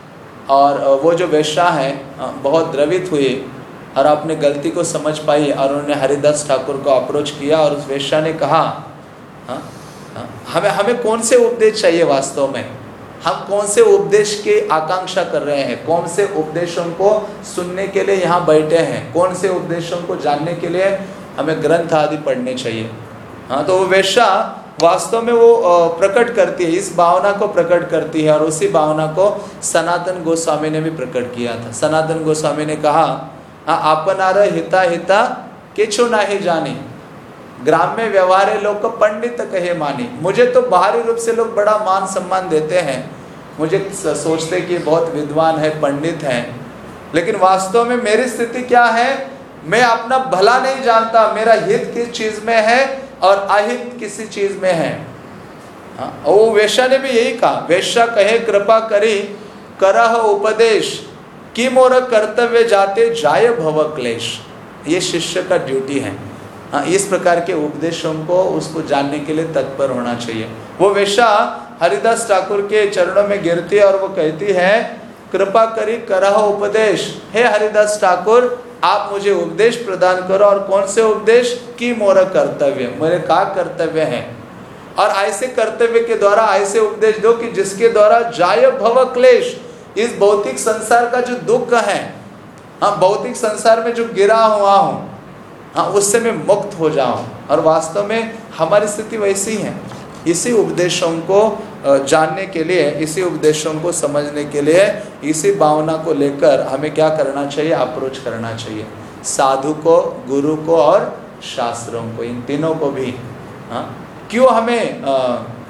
S1: और वो जो वेश्या है बहुत द्रवित हुई और अपने गलती को समझ पाई और उन्होंने हरिदास ठाकुर को अप्रोच किया और उस वेश्या ने कहा हाँ, हाँ, हमें हमें कौन से उपदेश चाहिए? वास्तव में हम कौन से उपदेश की आकांक्षा कर रहे हैं? कौन से उपदेशों को सुनने के लिए यहाँ बैठे हैं? कौन से उपदेशों को जानने के लिए हमें ग्रंथ आदि पढ़ने चाहिए? हाँ, तो वो वेश्या वास्तव में वो प्रकट करती है, इस भावना को प्रकट करती है और उसी भावना को सनातन गोस्वामी ने भी प्रकट किया था। सनातन गोस्वामी ने कहा आपनार हिता हिता केछो नाही जानी, ग्राम्य व्यवहारे लोग को पंडित कहे मानी। मुझे तो बाहरी रूप से लोग बड़ा मान सम्मान देते हैं, मुझे सोचते कि बहुत विद्वान है, पंडित हैं, लेकिन वास्तव में मेरी स्थिति क्या है? मैं अपना भला नहीं जानता, मेरा हित किस चीज में है और अहित किसी चीज में है। हाँ, वो वेश्या ने भी यही कहा। वेश्या कहे कृपा करी करह उपदेश कि मोर कर्तव्य जाते जाय भव क्लेश। ये शिष्य का ड्यूटी है। हाँ, इस प्रकार के उपदेशों को उसको जानने के लिए तत्पर होना चाहिए। वो वेश्या हरिदास ठाकुर के चरणों में गिरती है और वो कहती है कृपा करी करह उपदेश, हे हरिदास ठाकुर आप मुझे उपदेश प्रदान करो। और कौन से उपदेश? की मोर कर्तव्य, मेरे का कर्तव्य है और ऐसे कर्तव्य के द्वारा ऐसे उपदेश दो कि जिसके द्वारा जाय भव क्लेश, इस भौतिक संसार का जो दुख है, हाँ भौतिक संसार में जो गिरा हुआ हूँ, हाँ उससे मैं मुक्त हो जाऊं। और वास्तव में हमारी स्थिति वैसी है। इसी उपदेशों को जानने के लिए, इसी उपदेशों को समझने के लिए, इसी भावना को लेकर हमें क्या करना चाहिए? अप्रोच करना चाहिए साधु को, गुरु को और शास्त्रों को, इन तीनों को भी। हाँ, क्यों हमें आ,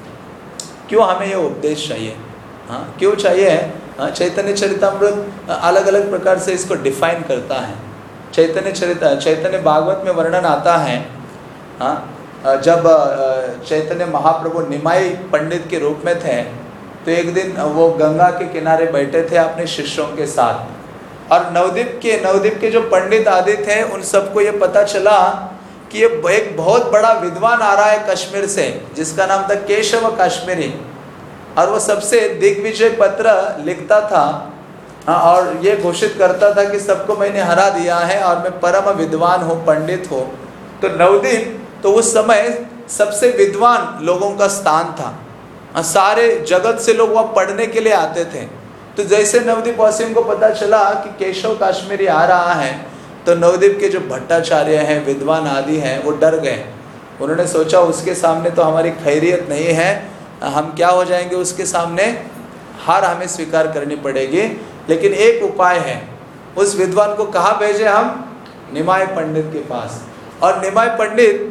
S1: क्यों हमें ये उपदेश चाहिए? हाँ, क्यों चाहिए? हाँ, चैतन्य चरितामृत अलग अलग प्रकार से इसको डिफाइन करता है। चैतन्य चरित चैतन्य भागवत में वर्णन आता है हाँ, जब चैतन्य महाप्रभु निमाई पंडित के रूप में थे तो एक दिन वो गंगा के किनारे बैठे थे अपने शिष्यों के साथ और नवद्वीप के नवद्वीप के जो पंडित आदि थे उन सबको ये पता चला कि ये एक बहुत बड़ा विद्वान आ रहा है कश्मीर से जिसका नाम था केशव कश्मीरी और वो सबसे दिग्विजय पत्र लिखता था हाँ, और ये घोषित करता था कि सबको मैंने हरा दिया है और मैं परम विद्वान हूँ, पंडित हूँ। तो नवद्वीप तो उस समय सबसे विद्वान लोगों का स्थान था। हाँ, सारे जगत से लोग वहाँ पढ़ने के लिए आते थे। तो जैसे नवद्वीप वासियों को पता चला कि केशव कश्मीरी आ रहा है तो नवद्वीप के जो भट्टाचार्य हैं, विद्वान आदि हैं, वो डर गए। उन्होंने सोचा उसके सामने तो हमारी खैरियत नहीं है, हम क्या हो जाएंगे उसके सामने, हार हमें स्वीकार करनी पड़ेगी। लेकिन एक उपाय है, उस विद्वान को कहाँ भेजे हम? निमाय पंडित के पास। और निमाय पंडित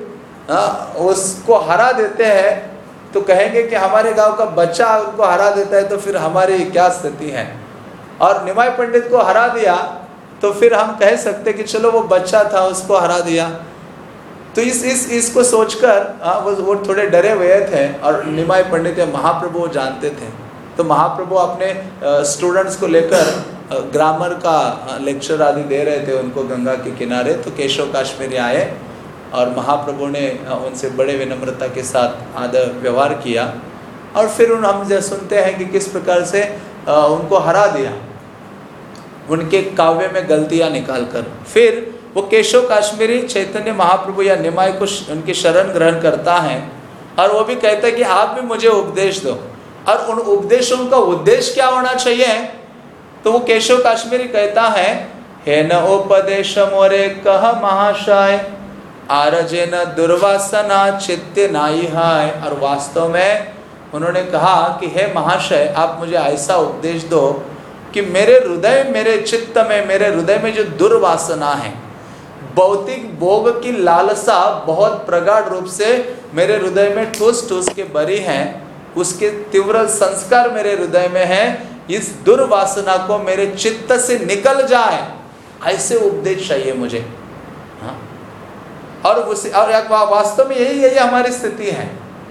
S1: उसको हरा देते हैं तो कहेंगे कि हमारे गांव का बच्चा उनको हरा देता है तो फिर हमारी क्या स्थिति है। और निमाय पंडित को हरा दिया तो फिर हम कह सकते कि चलो वो बच्चा था उसको हरा दिया। तो इस इस इसको सोचकर वो वो थोड़े डरे हुए थे और निमाय पंडित महाप्रभु जानते थे। तो महाप्रभु अपने स्टूडेंट्स को लेकर ग्रामर का लेक्चर आदि दे रहे थे उनको गंगा के किनारे। तो केशव कश्मीरी आए और महाप्रभु ने उनसे बड़े विनम्रता के साथ आदर व्यवहार किया और फिर उन हम जो सुनते हैं कि किस प्रकार से उनको हरा दिया। उनके काव्य में गलतियां निकालकर। फिर वो केशव काश्मीरी चैतन्य महाप्रभु या निमाय को उनकी शरण ग्रहण करता है और वो भी कहता है कि आप भी मुझे उपदेश दो। और उन उपदेशों का उद्देश्य क्या होना चाहिए? तो वो केशव काश्मीरी कहता है, हे न उपदेश मोरे कह महाशय आरजे न दुर्वासना चित्ते नाई हाय। और वास्तव में उन्होंने कहा कि हे महाशय, आप मुझे ऐसा उपदेश दो कि मेरे हृदय मेरे चित्त में मेरे हृदय में जो दुर्वासना है, भौतिक भोग की लालसा बहुत प्रगाढ़ रूप से मेरे हृदय में ठूस ठूस के भरी है, उसके तीव्र संस्कार मेरे हृदय में है, इस दुर्वासना को मेरे चित्त से निकल जाए, ऐसे उपदेश चाहिए मुझे। हाँ? और उस और वास्तव में यही यही हमारी स्थिति है।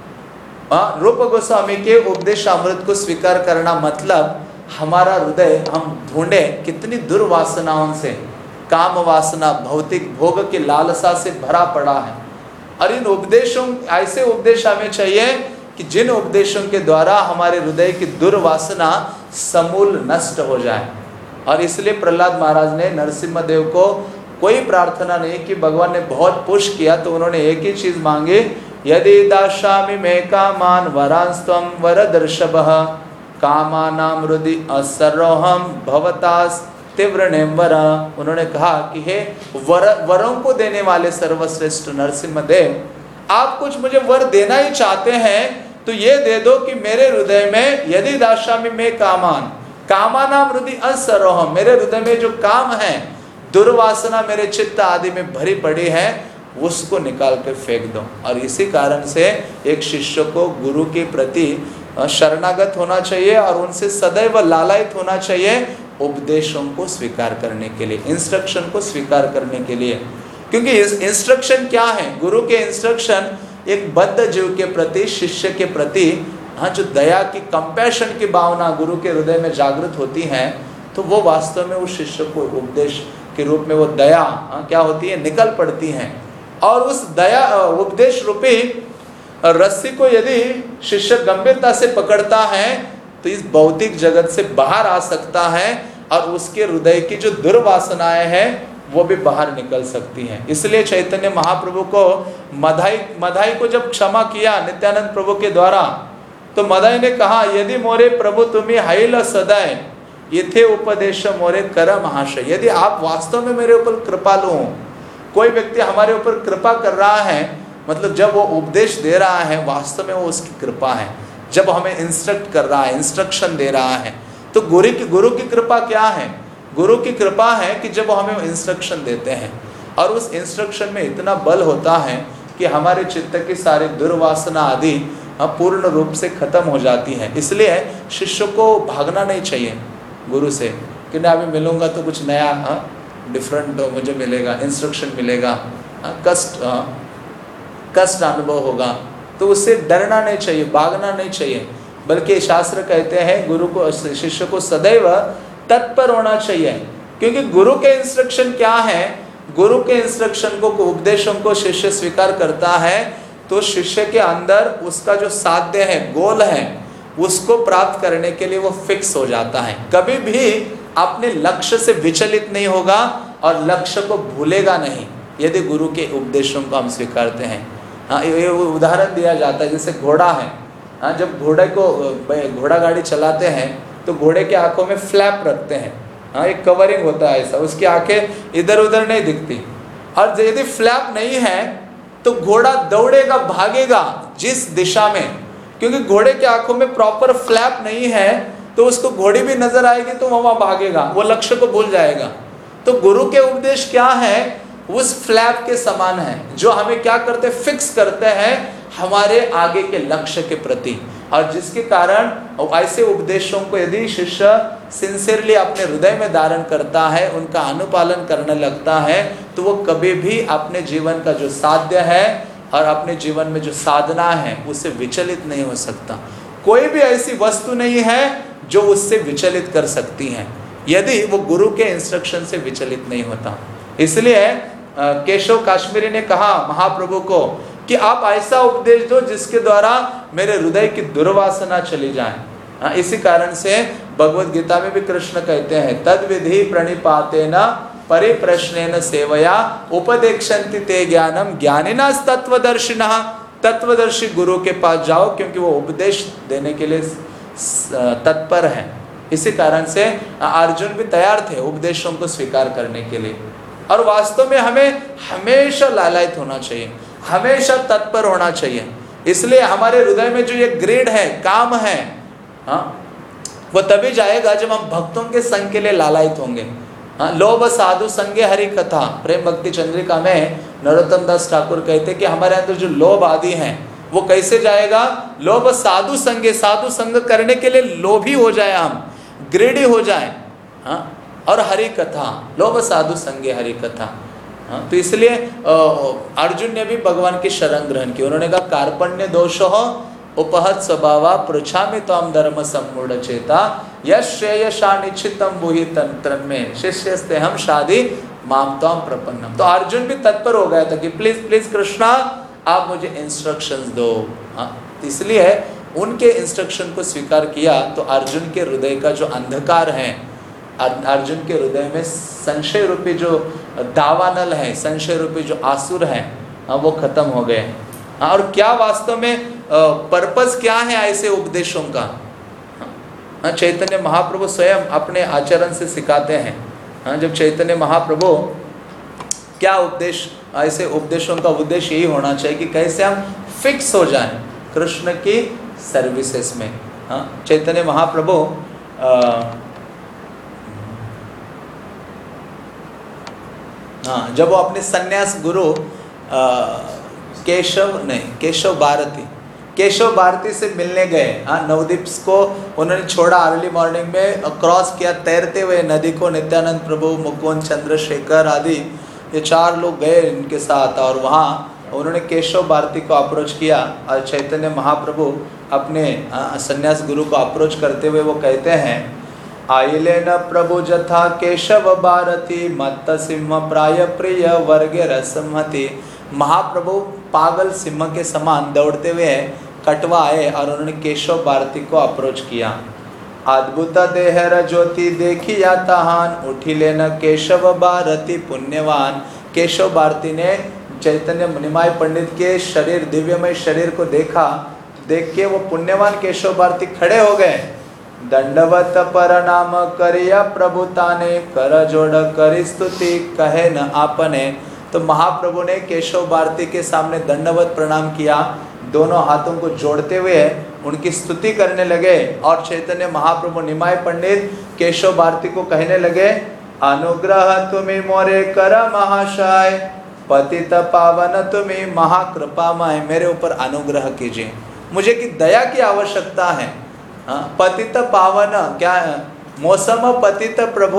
S1: हाँ? रूप गोस्वामी के उपदेश अमृत को स्वीकार करना मतलब हमारा हृदय हम ढूंढे कितनी दुर्वासनाओं से, काम वासना, भौतिक भोग की लालसा से भरा पड़ा है। और इन उपदेशों ऐसे उपदेश हमें चाहिए कि जिन उपदेशों के द्वारा हमारे हृदय की दुर्वासना समूल नष्ट हो जाए। और इसलिए प्रहलाद महाराज ने नरसिम्हा देव को कोई प्रार्थना नहीं कि भगवान ने बहुत पुश किया तो उन्होंने एक ही चीज मांगी, यदि दास्यामि मे कामान वरांस्त्वं वरदर्शभः कामानां हृदि असरोहम भवतास तीव्र नेमवरा। उन्होंने कहा कि हे वर वरों को देने वाले सर्वश्रेष्ठ नरसिम्हा देव, आप कुछ मुझे वर देना ही चाहते हैं तो ये दे दो कि मेरे हृदय में यदि दास्यामि मे कामान कामानां हृदि असरोहम, मेरे हृदय में जो काम है, दुर्वासना मेरे चित्त आदि में भरी पड़ी है, उसको निकाल कर फेंक दो। और इसी कारण से एक शिष्य को गुरु के प्रति शरणागत होना चाहिए और उनसे सदैव लालायित होना चाहिए उपदेशों को स्वीकार करने के लिए, इंस्ट्रक्शन को स्वीकार करने के लिए। क्योंकि इस इंस्ट्रक्शन क्या है? गुरु के इंस्ट्रक्शन एक बद्ध जीव के प्रति, शिष्य के प्रति, हाँ, जो दया की, कंपैशन की भावना गुरु के हृदय में जागृत होती है, तो वो वास्तव में उस शिष्य को उपदेश के रूप में वो दया, हाँ, क्या होती है, निकल पड़ती है। और उस दया उपदेश रूपी रस्सी को यदि शिष्य गंभीरता से पकड़ता है तो इस भौतिक जगत से बाहर आ सकता है और उसके हृदय की जो दुर्वासनाएं हैं वो भी बाहर निकल सकती हैं। इसलिए चैतन्य महाप्रभु को मधाई मधाई को जब क्षमा किया नित्यानंद प्रभु के द्वारा, तो मधाई ने कहा, यदि मोरे प्रभु तुम्हें हैल सदाय इथे उपदेश मोरे कर महाशय। यदि आप वास्तव में मेरे ऊपर कृपालु हो, कोई व्यक्ति हमारे ऊपर कृपा कर रहा है, मतलब जब वो उपदेश दे रहा है वास्तव में वो उसकी कृपा है, जब हमें इंस्ट्रक्ट कर रहा है, इंस्ट्रक्शन दे रहा है, तो गुरु की गुरु की कृपा क्या है? गुरु की कृपा है कि जब वो हमें इंस्ट्रक्शन देते हैं और उस इंस्ट्रक्शन में इतना बल होता है कि हमारे चित्त की सारी दुर्वासना आदि पूर्ण रूप से खत्म हो जाती है। इसलिए शिष्य को भागना नहीं चाहिए गुरु से कि मैं अभी मिलूंगा तो कुछ नया डिफरेंट मुझे मिलेगा, इंस्ट्रक्शन मिलेगा, कष्ट कष्ट अनुभव होगा, तो उससे डरना नहीं चाहिए, भागना नहीं चाहिए। बल्कि शास्त्र कहते हैं गुरु को, शिष्य को सदैव तत्पर होना चाहिए। क्योंकि गुरु के इंस्ट्रक्शन क्या है? गुरु के इंस्ट्रक्शन को, उपदेशों को शिष्य स्वीकार करता है तो शिष्य के अंदर उसका जो साध्य है, गोल है, उसको प्राप्त करने के लिए वो फिक्स हो जाता है, कभी भी अपने लक्ष्य से विचलित नहीं होगा और लक्ष्य को भूलेगा नहीं यदि गुरु के उपदेशों को हम स्वीकारते हैं। हाँ, ये उदाहरण दिया जाता है, जैसे घोड़ा है, हाँ, जब घोड़े को घोड़ा गाड़ी चलाते हैं तो घोड़े के आंखों में फ्लैप रखते हैं, हाँ, एक कवरिंग होता है ऐसा, उसकी आंखें इधर उधर नहीं दिखती। और यदि फ्लैप नहीं है तो घोड़ा दौड़ेगा, भागेगा जिस दिशा में, क्योंकि घोड़े के आंखों में प्रॉपर फ्लैप नहीं है तो उसको घोड़ी भी नजर आएगी तो वहाँ भागेगा, वो लक्ष्य को भूल जाएगा। तो गुरु के उपदेश क्या है? उस फ्लैप के समान है जो हमें क्या करते, फिक्स करते हैं हमारे आगे के लक्ष्य के प्रति। और जिसके कारण ऐसे उपदेशों को यदि शिष्य सिंसियरली अपने हृदय में धारण करता है, उनका अनुपालन करने लगता है, तो वो कभी भी अपने जीवन का जो साध्य है और अपने जीवन में जो साधना है उससे विचलित नहीं हो सकता। कोई भी ऐसी वस्तु नहीं है जो उससे विचलित कर सकती है यदि वो गुरु के इंस्ट्रक्शन से विचलित नहीं होता। इसलिए केशव काश्मीरी ने कहा महाप्रभु को कि आप ऐसा उपदेश दो जिसके द्वारा मेरे हृदय की दुर्वासना चली जाए। इसी कारण से भगवत गीता में भी कृष्ण कहते हैं, तद विधि प्रणिपातेन परिप्रश्नेन सेवया उपदेक्षन्ति ते ज्ञानम ज्ञानिनः तत्वदर्शिनः। तत्वदर्शी गुरु के पास जाओ, क्योंकि वो उपदेश देने के लिए तत्पर हैं। इसी कारण से अर्जुन भी तैयार थे उपदेशों को स्वीकार करने के लिए। और वास्तव में हमें हमेशा लालायित होना चाहिए, हमेशा तत्पर होना चाहिए। इसलिए हमारे हृदय में जो ये ग्रीड है, काम है, हाँ, वो तभी जाएगा जब हम भक्तों के संग के लिए लालायित होंगे। हाँ, लोभ साधु संगे हरि कथा, प्रेम भक्ति चंद्रिका में नरोत्तम दास ठाकुर कहते कि हमारे अंदर जो लोभ आदि हैं वो कैसे जाएगा? लोभ साधु संगे, साधु संग करने के लिए लोभी हो जाए, हम ग्रेडी हो जाए। हाँ, और हरि कथा, लोभ साधु संगे हरि कथा। हाँ, तो इसलिए अर्जुन ने भी भगवान की शरण ग्रहण की। उन्होंने कहा कार्पण्य दोषो उपहत स्वभावा पृछामि त्वाम धर्म सम्मूढ़ चेता यश्रेयसा निश्चितम बुहि तंत्र में शिष्यस्ते हम शादी माम त्वाम प्रपन्नम। तो अर्जुन भी तत्पर हो गया था कि प्लीज प्लीज कृष्णा आप मुझे इंस्ट्रक्शंस दो। हाँ, इसलिए उनके इंस्ट्रक्शन को स्वीकार किया तो अर्जुन के हृदय का जो अंधकार है, अर्जुन के हृदय में संशय रूपी जो दावानल है, संशय रूपी जो आसुर है, वो खत्म हो गए। और क्या वास्तव में पर्पस क्या है ऐसे उपदेशों का? हाँ, चैतन्य महाप्रभु स्वयं अपने आचरण से सिखाते हैं। हाँ, जब चैतन्य महाप्रभु क्या उपदेश, ऐसे उपदेशों का उद्देश्य यही होना चाहिए कि कैसे हम फिक्स हो जाएं कृष्ण की सर्विसेज में। हाँ, चैतन्य महाप्रभु हाँ, जब वो अपने सन्यास गुरु केशव नहीं केशव भारती केशव भारती से मिलने गए। हाँ, नवदीप को उन्होंने छोड़ा अर्ली मॉर्निंग में, क्रॉस किया तैरते हुए नदी को। नित्यानंद प्रभु, मुकुंद, चंद्रशेखर आदि ये चार लोग गए इनके साथ, और वहाँ उन्होंने केशव भारती को अप्रोच किया। और चैतन्य महाप्रभु अपने सन्यास गुरु को अप्रोच करते हुए वो कहते हैं, आइले न प्रभु जथा केशव भारती मत्त सिंह प्राय प्रिय वर्ग रसमति। महाप्रभु पागल सिंह के समान दौड़ते हुए कटवा आए और उन्होंने केशव भारती को अप्रोच किया। अद्भुत देहर ज्योति देखिया तहान उठी लेना केशव भारती पुण्यवान। केशव भारती ने चैतन्य मुनिमाय पंडित के शरीर, दिव्यमय शरीर को देखा। देख के वो पुण्यवान केशव भारती खड़े हो गए। दंडवत परनाम करिया प्रभुताने कर जोड़ करी स्तुति कहे न आपने। तो महाप्रभु ने केशव भारती के सामने दंडवत प्रणाम किया, दोनों हाथों को जोड़ते हुए उनकी स्तुति करने लगे। और चैतन्य महाप्रभु निमाय पंडित केशव भारती को कहने लगे, अनुग्रह तुम्हें मोरे कर महाशय पतित पावन तुम्हें महाकृपामय। मेरे ऊपर अनुग्रह कीजिए, मुझे की दया की आवश्यकता है। हाँ, पतित पावन क्या है? मौसम पतित प्रभु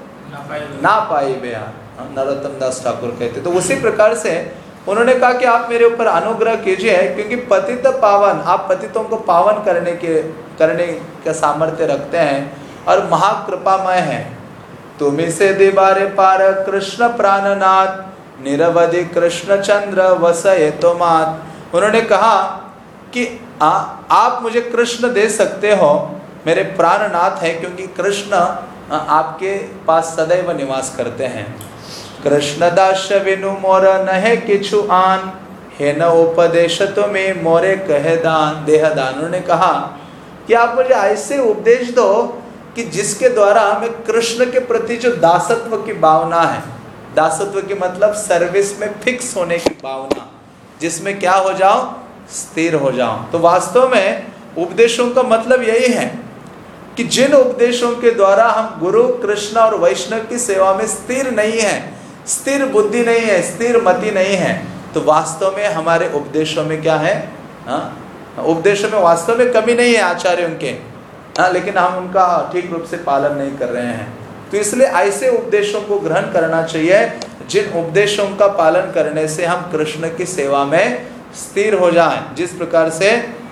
S1: ना पाई बया, नरोत्तम दास ठाकुर कहते। तो उसी प्रकार से उन्होंने कहा कि आप मेरे ऊपर अनुग्रह कीजिए, क्योंकि पतित पावन, आप पतितों को पावन करने के करने का सामर्थ्य रखते हैं और महाकृपामय हैं। तुम्ही से दीवारे पार कृष्ण प्राणनाथ निरवधि कृष्ण चंद्र वसये तो मात। उन्होंने कहा कि आ, आप मुझे कृष्ण दे सकते हो, मेरे प्राणनाथ है, क्योंकि कृष्ण आ, आपके पास सदैव निवास करते हैं। कृष्ण दास विनु मोर नहे किछु आन हे न उपदेश तुम्हें मोरे कहे दान देह दान। उन्होंने कहा कि आप मुझे ऐसे उपदेश दो कि जिसके द्वारा मैं कृष्ण के प्रति जो दासत्व की भावना है, दासत्व की मतलब सर्विस में फिक्स होने की भावना, जिसमें क्या हो जाओ, स्थिर हो जाओ। तो वास्तव में उपदेशों का मतलब यही है कि जिन उपदेशों के द्वारा हम गुरु कृष्ण और वैष्णव की सेवा में स्थिर नहीं है, स्थिर बुद्धि नहीं है, स्थिर मति नहीं है, तो वास्तव में हमारे उपदेशों में क्या है? हाँ, उपदेशों में वास्तव में कमी नहीं है आचार्यों के, हाँ, लेकिन हम उनका ठीक रूप से पालन नहीं कर रहे हैं। तो इसलिए ऐसे उपदेशों को ग्रहण करना चाहिए जिन उपदेशों का पालन करने से हम कृष्ण की सेवा में स्थिर हो जाएं। जिस प्रकार से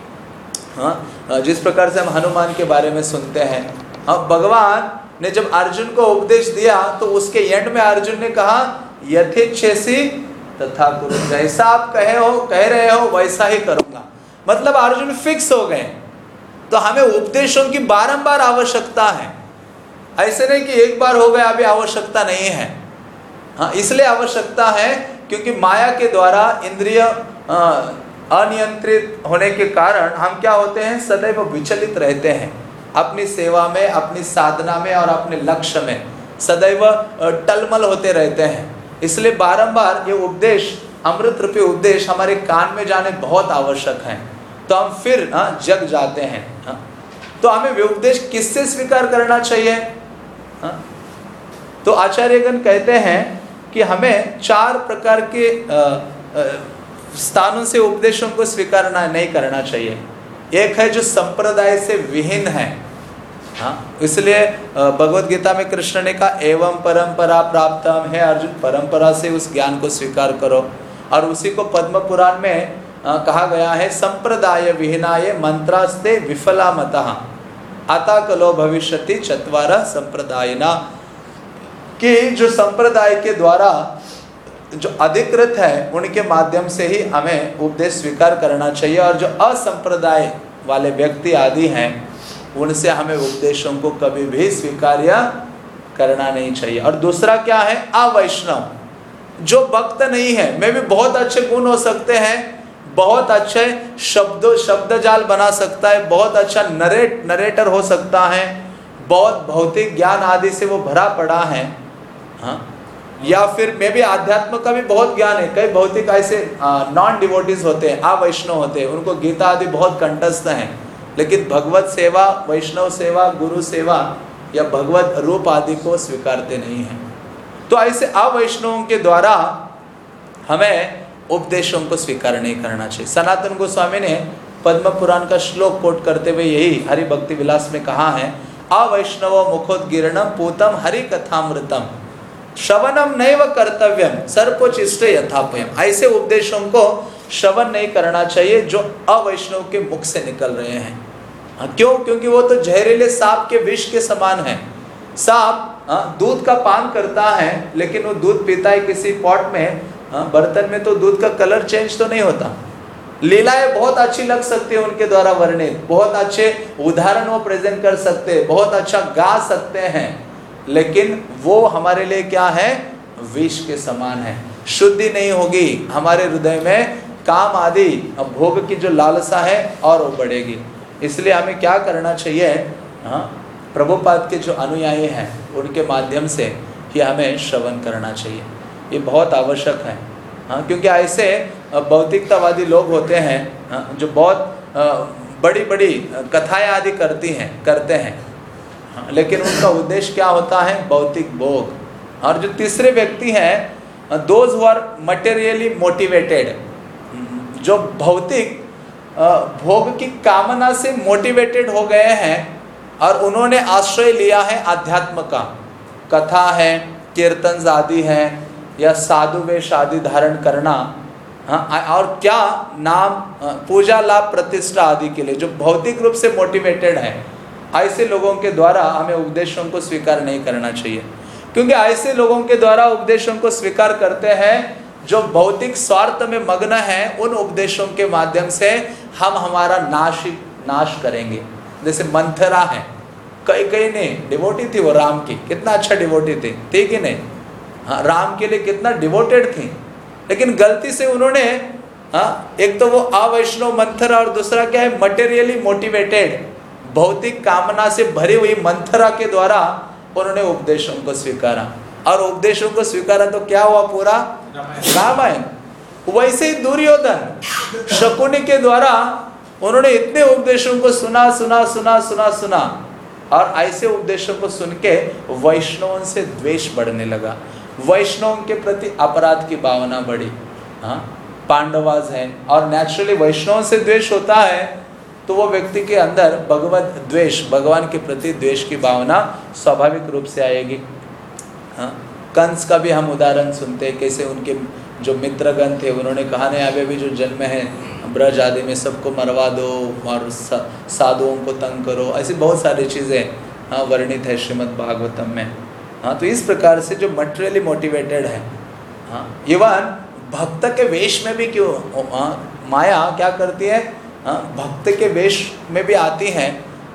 S1: हाँ, जिस प्रकार से हम हनुमान के बारे में सुनते हैं। अब भगवान ने जब अर्जुन को उपदेश दिया तो उसके एंड में अर्जुन ने कहा, यथेच्छसि तथा कुरु, जैसा आप कहे हो कह रहे हो वैसा ही करूंगा। मतलब अर्जुन फिक्स हो गए। तो हमें उपदेशों की बारंबार आवश्यकता है। ऐसे नहीं कि एक बार हो गया अभी आवश्यकता नहीं है। हाँ, इसलिए आवश्यकता है क्योंकि माया के द्वारा इंद्रिय अनियंत्रित होने के कारण हम क्या होते हैं, सदैव विचलित रहते हैं अपनी सेवा में, अपनी साधना में और अपने लक्ष्य में सदैव टलमल होते रहते हैं। इसलिए बारंबार ये उपदेश, अमृत रूपी उपदेश हमारे कान में जाने बहुत आवश्यक है, तो हम फिर हाँ, जग जाते हैं। हाँ, तो हमें वे उपदेश किससे स्वीकार करना चाहिए? हाँ, तो आचार्यगण कहते हैं कि हमें चार प्रकार के आ, आ, स्थानों से उपदेशों को स्वीकार नहीं करना चाहिए। एक है जो संप्रदाय से विहीन है। हाँ, इसलिए भगवत गीता में कृष्ण ने कहा एवं परंपरा प्राप्तम है अर्जुन, परंपरा से उस ज्ञान को स्वीकार करो। और उसी को पद्म पुराण में आ, कहा गया है संप्रदाय विहीनाय मंत्रास्ते विफला मतः आता कलो भविष्यति चत्वारः संप्रदायिना, कि जो संप्रदाय के द्वारा जो अधिकृत है उनके माध्यम से ही हमें उपदेश स्वीकार करना चाहिए, और जो असंप्रदाय वाले व्यक्ति आदि हैं उनसे हमें उपदेशों को कभी भी स्वीकार्य करना नहीं चाहिए। और दूसरा क्या है, अवैष्णव, जो भक्त नहीं है। में भी बहुत अच्छे गुण हो सकते हैं, बहुत अच्छे शब्दों शब्द जाल बना सकता है, बहुत अच्छा नरेट नरेटर हो सकता है, बहुत भौतिक ज्ञान आदि से वो भरा पड़ा है। हाँ, या फिर में भी आध्यात्म का भी बहुत ज्ञान है। कई भौतिक ऐसे नॉन डिवोटीज होते हैं, अवैष्णव होते हैं, उनको गीता आदि बहुत कंठस्थ हैं, लेकिन भगवत सेवा, वैष्णव सेवा, गुरु सेवा या भगवत रूप आदि को स्वीकारते नहीं हैं। तो ऐसे अवैष्णवों के द्वारा हमें उपदेशों को स्वीकार नहीं करना चाहिए। सनातन गोस्वामी ने पद्म पुराण का श्लोक कोट करते हुए यही हरि भक्ति विलास में कहा है, अवैष्णव मुखोद्गीर्णम पूतम हरि कथामृतम श्रवणम नैव कर्तव्यम सर्पोचिष्टे यथापयम। ऐसे उपदेशों को श्रवण नहीं करना चाहिए जो अवैष्णव के मुख से निकल रहे हैं। क्यों? क्योंकि वो तो जहरीले सांप के विष के समान है। सांप दूध का पान करता है, लेकिन वो दूध पीता है किसी पॉट में, बर्तन में, तो दूध का कलर चेंज तो नहीं होता। लीलाएं बहुत अच्छी लग सकती है उनके द्वारा वर्णित, बहुत अच्छे उदाहरण वो प्रेजेंट कर सकते हैं, बहुत अच्छा गा सकते हैं, लेकिन वो हमारे लिए क्या है, विष के समान है। शुद्धि नहीं होगी हमारे हृदय में, काम आदि भोग की जो लालसा है और वो बढ़ेगी। इसलिए हमें क्या करना चाहिए, हाँ, प्रभुपाद के जो अनुयायी हैं उनके माध्यम से ही हमें श्रवण करना चाहिए। ये बहुत आवश्यक है। हाँ, क्योंकि ऐसे भौतिकतावादी लोग होते हैं, हाँ, जो बहुत बड़ी बड़ी कथाएं आदि करती हैं करते हैं, हाँ, लेकिन उनका उद्देश्य क्या होता है, भौतिक भोग। और जो तीसरे व्यक्ति हैं, those who are materially motivated, जो भौतिक भोग की कामना से मोटिवेटेड हो गए हैं और उन्होंने आश्रय लिया है अध्यात्म का, कथा है, कीर्तन आदि है, या साधु वेश आदि धारण करना, हाँ, और क्या नाम, पूजा लाभ प्रतिष्ठा आदि के लिए जो भौतिक रूप से मोटिवेटेड है, ऐसे लोगों के द्वारा हमें उपदेशों को स्वीकार नहीं करना चाहिए। क्योंकि ऐसे लोगों के द्वारा उपदेशों को स्वीकार करते हैं जो भौतिक स्वार्थ में मग्न है, उन उपदेशों के माध्यम से हम हमारा नाश नाश करेंगे। जैसे मंथरा है, कई कई ने डिवोटी थी, वो राम की कितना अच्छा डिवोटी थी, थी कि नहीं, हाँ, राम के लिए कितना डिवोटेड थी, लेकिन गलती से उन्होंने, हाँ, एक तो वो अवैष्णव मंथरा और दूसरा क्या है, मटेरियली मोटिवेटेड, भौतिक कामना से भरी हुई मंथरा के द्वारा उन्होंने उपदेशों को स्वीकारा, और उपदेशों को स्वीकारा तो क्या हुआ, पूरा रामायण। वैसे ही दुर्योधन, शकुनी के द्वारा उन्होंने इतने उपदेशों को सुना सुना सुना सुना सुना और ऐसे उपदेशों को सुन के वैष्णवों से द्वेष बढ़ने लगा, वैष्णवों के प्रति अपराध की भावना बढ़ी। हाँ, पांडवाज हैं और नेचुरली वैष्णवों से द्वेष होता है तो वो व्यक्ति के अंदर भगवत द्वेष, भगवान के प्रति द्वेष की भावना स्वाभाविक रूप से आएगी। हाँ, कंस का भी हम उदाहरण सुनते हैं, कैसे उनके जो मित्रगण थे उन्होंने कहा नहीं अभी अभी जो जन्म है ब्रज आदि में सबको मरवा दो और साधुओं को तंग करो, ऐसी बहुत सारी चीज़ें, हाँ, वर्णित है श्रीमद् भागवतम में। हाँ, तो इस प्रकार से जो मटेरियली मोटिवेटेड है, हाँ, इवन भक्त के वेश में भी क्यों, हाँ, माया क्या करती है, भक्त के वेश में भी आती हैं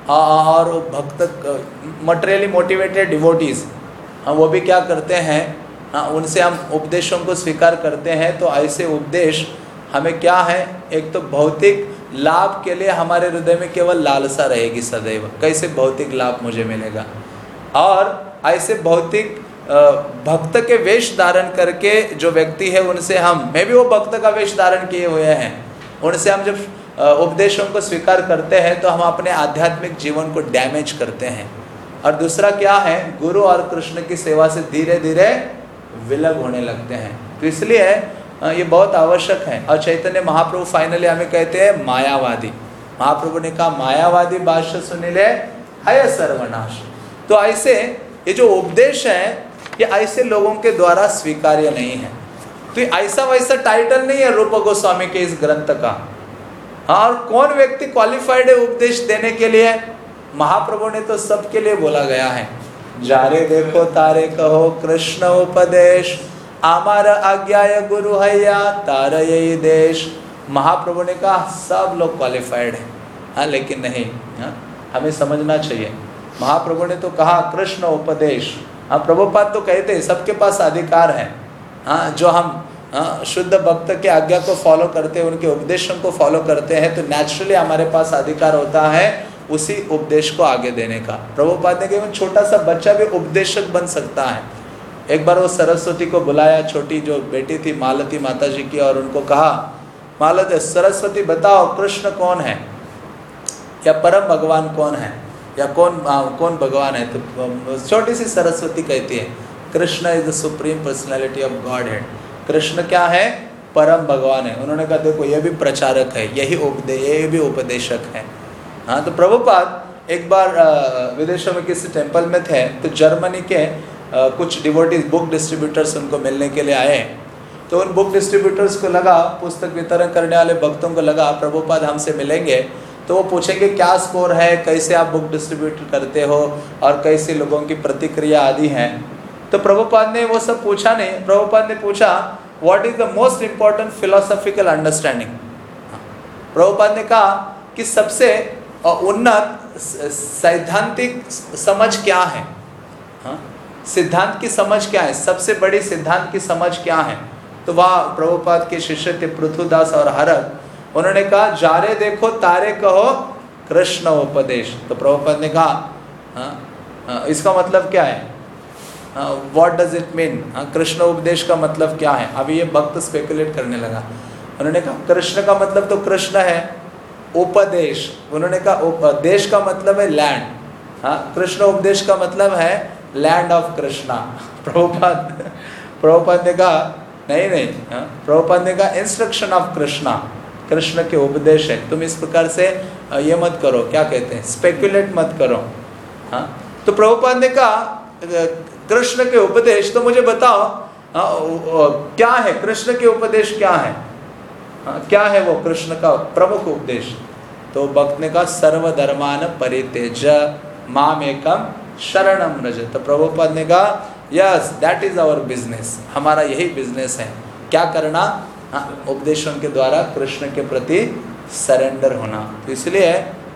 S1: और भक्त मटेरियली मोटिवेटेड डिवोटीज वो भी क्या करते हैं, हाँ, उनसे हम उपदेशों को स्वीकार करते हैं। तो ऐसे उपदेश हमें क्या है, एक तो भौतिक लाभ के लिए हमारे हृदय में केवल लालसा रहेगी सदैव, कैसे भौतिक लाभ मुझे मिलेगा, और ऐसे भौतिक भक्त के वेश धारण करके जो व्यक्ति है उनसे हम, मैं भी वो भक्त का वेश धारण किए हुए हैं, उनसे हम जब उपदेशों को स्वीकार करते हैं तो हम अपने आध्यात्मिक जीवन को डैमेज करते हैं। और दूसरा क्या है, गुरु और कृष्ण की सेवा से धीरे धीरे विलग होने लगते हैं। तो इसलिए ये बहुत आवश्यक है। और चैतन्य महाप्रभु फाइनली हमें कहते हैं मायावादी, महाप्रभु ने कहा मायावादी भाष्य सुनिले है सर्वनाश। तो ऐसे ये जो उपदेश है ये ऐसे लोगों के द्वारा स्वीकार्य नहीं है। तो ऐसा वैसा टाइटल नहीं है रूप गोस्वामी के इस ग्रंथ का। और कौन व्यक्ति क्वालिफाइड है उपदेश देने के लिए, महाप्रभु ने तो सबके लिए बोला गया है, जारे देखो तारे कहो कृष्ण उपदेश, आमार आज्ञा गुरु हैया तार यही देश। महाप्रभु ने कहा सब लोग क्वालिफाइड है, हाँ, लेकिन नहीं, हाँ, हमें समझना चाहिए। महाप्रभु ने तो कहा कृष्ण उपदेश, हाँ, प्रभुपाद तो कहते हैं सबके पास अधिकार है, हाँ, जो हम हाँ, शुद्ध भक्त के आज्ञा को फॉलो करते हैं, उनके उपदेशों को फॉलो करते हैं, तो नेचुरली हमारे पास अधिकार होता है उसी उपदेश को आगे देने का। प्रभुपाद ने कहा छोटा सा बच्चा भी उपदेशक बन सकता है। एक बार वो सरस्वती को बुलाया, छोटी जो बेटी थी मालती माता जी की, और उनको कहा मालती सरस्वती बताओ कृष्ण कौन है, या परम भगवान कौन है, या कौन आ, कौन भगवान है। तो छोटी सी सरस्वती कहती है Krishna is the supreme personality of godhead, Krishna क्या है, परम भगवान है। उन्होंने कहा देखो ये भी प्रचारक है, यही उपदे ये भी उपदेशक है। हाँ, तो प्रभुपाद एक बार विदेशों में किसी टेम्पल में थे, तो जर्मनी के आ, कुछ डिवोटीज बुक डिस्ट्रीब्यूटर्स उनको मिलने के लिए आए। तो उन बुक डिस्ट्रीब्यूटर्स को लगा, पुस्तक वितरण करने वाले भक्तों को लगा प्रभुपाद हमसे मिलेंगे तो वो पूछेंगे क्या स्कोर है, कैसे आप बुक डिस्ट्रीब्यूट करते हो और कैसे लोगों की प्रतिक्रिया आदि हैं। तो प्रभुपाद ने वो सब पूछा नहीं, प्रभुपाद ने पूछा what is the most important philosophical understanding. Prabhupada ने कहा कि सबसे उन्नत सैद्धांतिक समझ क्या है, हाँ? सिद्धांत की समझ क्या है, सबसे बड़ी सिद्धांत की समझ क्या है। तो वह प्रभुपाद के शिष्य थे पृथुदास और हरक, उन्होंने कहा जारे देखो तारे कहो कृष्ण उपदेश। तो प्रभुपाद ने कहा हाँ, हाँ, इसका मतलब क्या है, what does it mean, Krishna उपदेश का मतलब क्या है। अभी ये भक्त स्पेकुलेट करने लगा। उन्होंने कहा कृष्ण का मतलब तो कृष्ण है, उपदेश, उन्होंने कहा उपदेश का मतलब है लैंड, हाँ, कृष्ण उपदेश का मतलब है लैंड ऑफ कृष्णा। प्रभुपाद प्रभुपाद ने कहा नहीं नहीं, हाँ, प्रभुपाद ने कहा इंस्ट्रक्शन ऑफ कृष्णा, कृष्ण के उपदेश है, तुम इस प्रकार से ये मत करो, क्या कहते हैं, स्पेकुलेट मत करो। हाँ, तो प्रभुपाद ने कहा कृष्ण के उपदेश, तो मुझे बताओ आ, क्या है कृष्ण के उपदेश, क्या है, आ, क्या है वो कृष्ण का प्रमुख उपदेश। तो भक्त ने कहा सर्वधर्मान परित्यज मामेकम शरणम व्रज। तो प्रभुपाद ने कहा yes that is our business, हमारा यही बिजनेस है, क्या करना, हाँ, उपदेशों के द्वारा कृष्ण के प्रति सरेंडर होना। तो इसलिए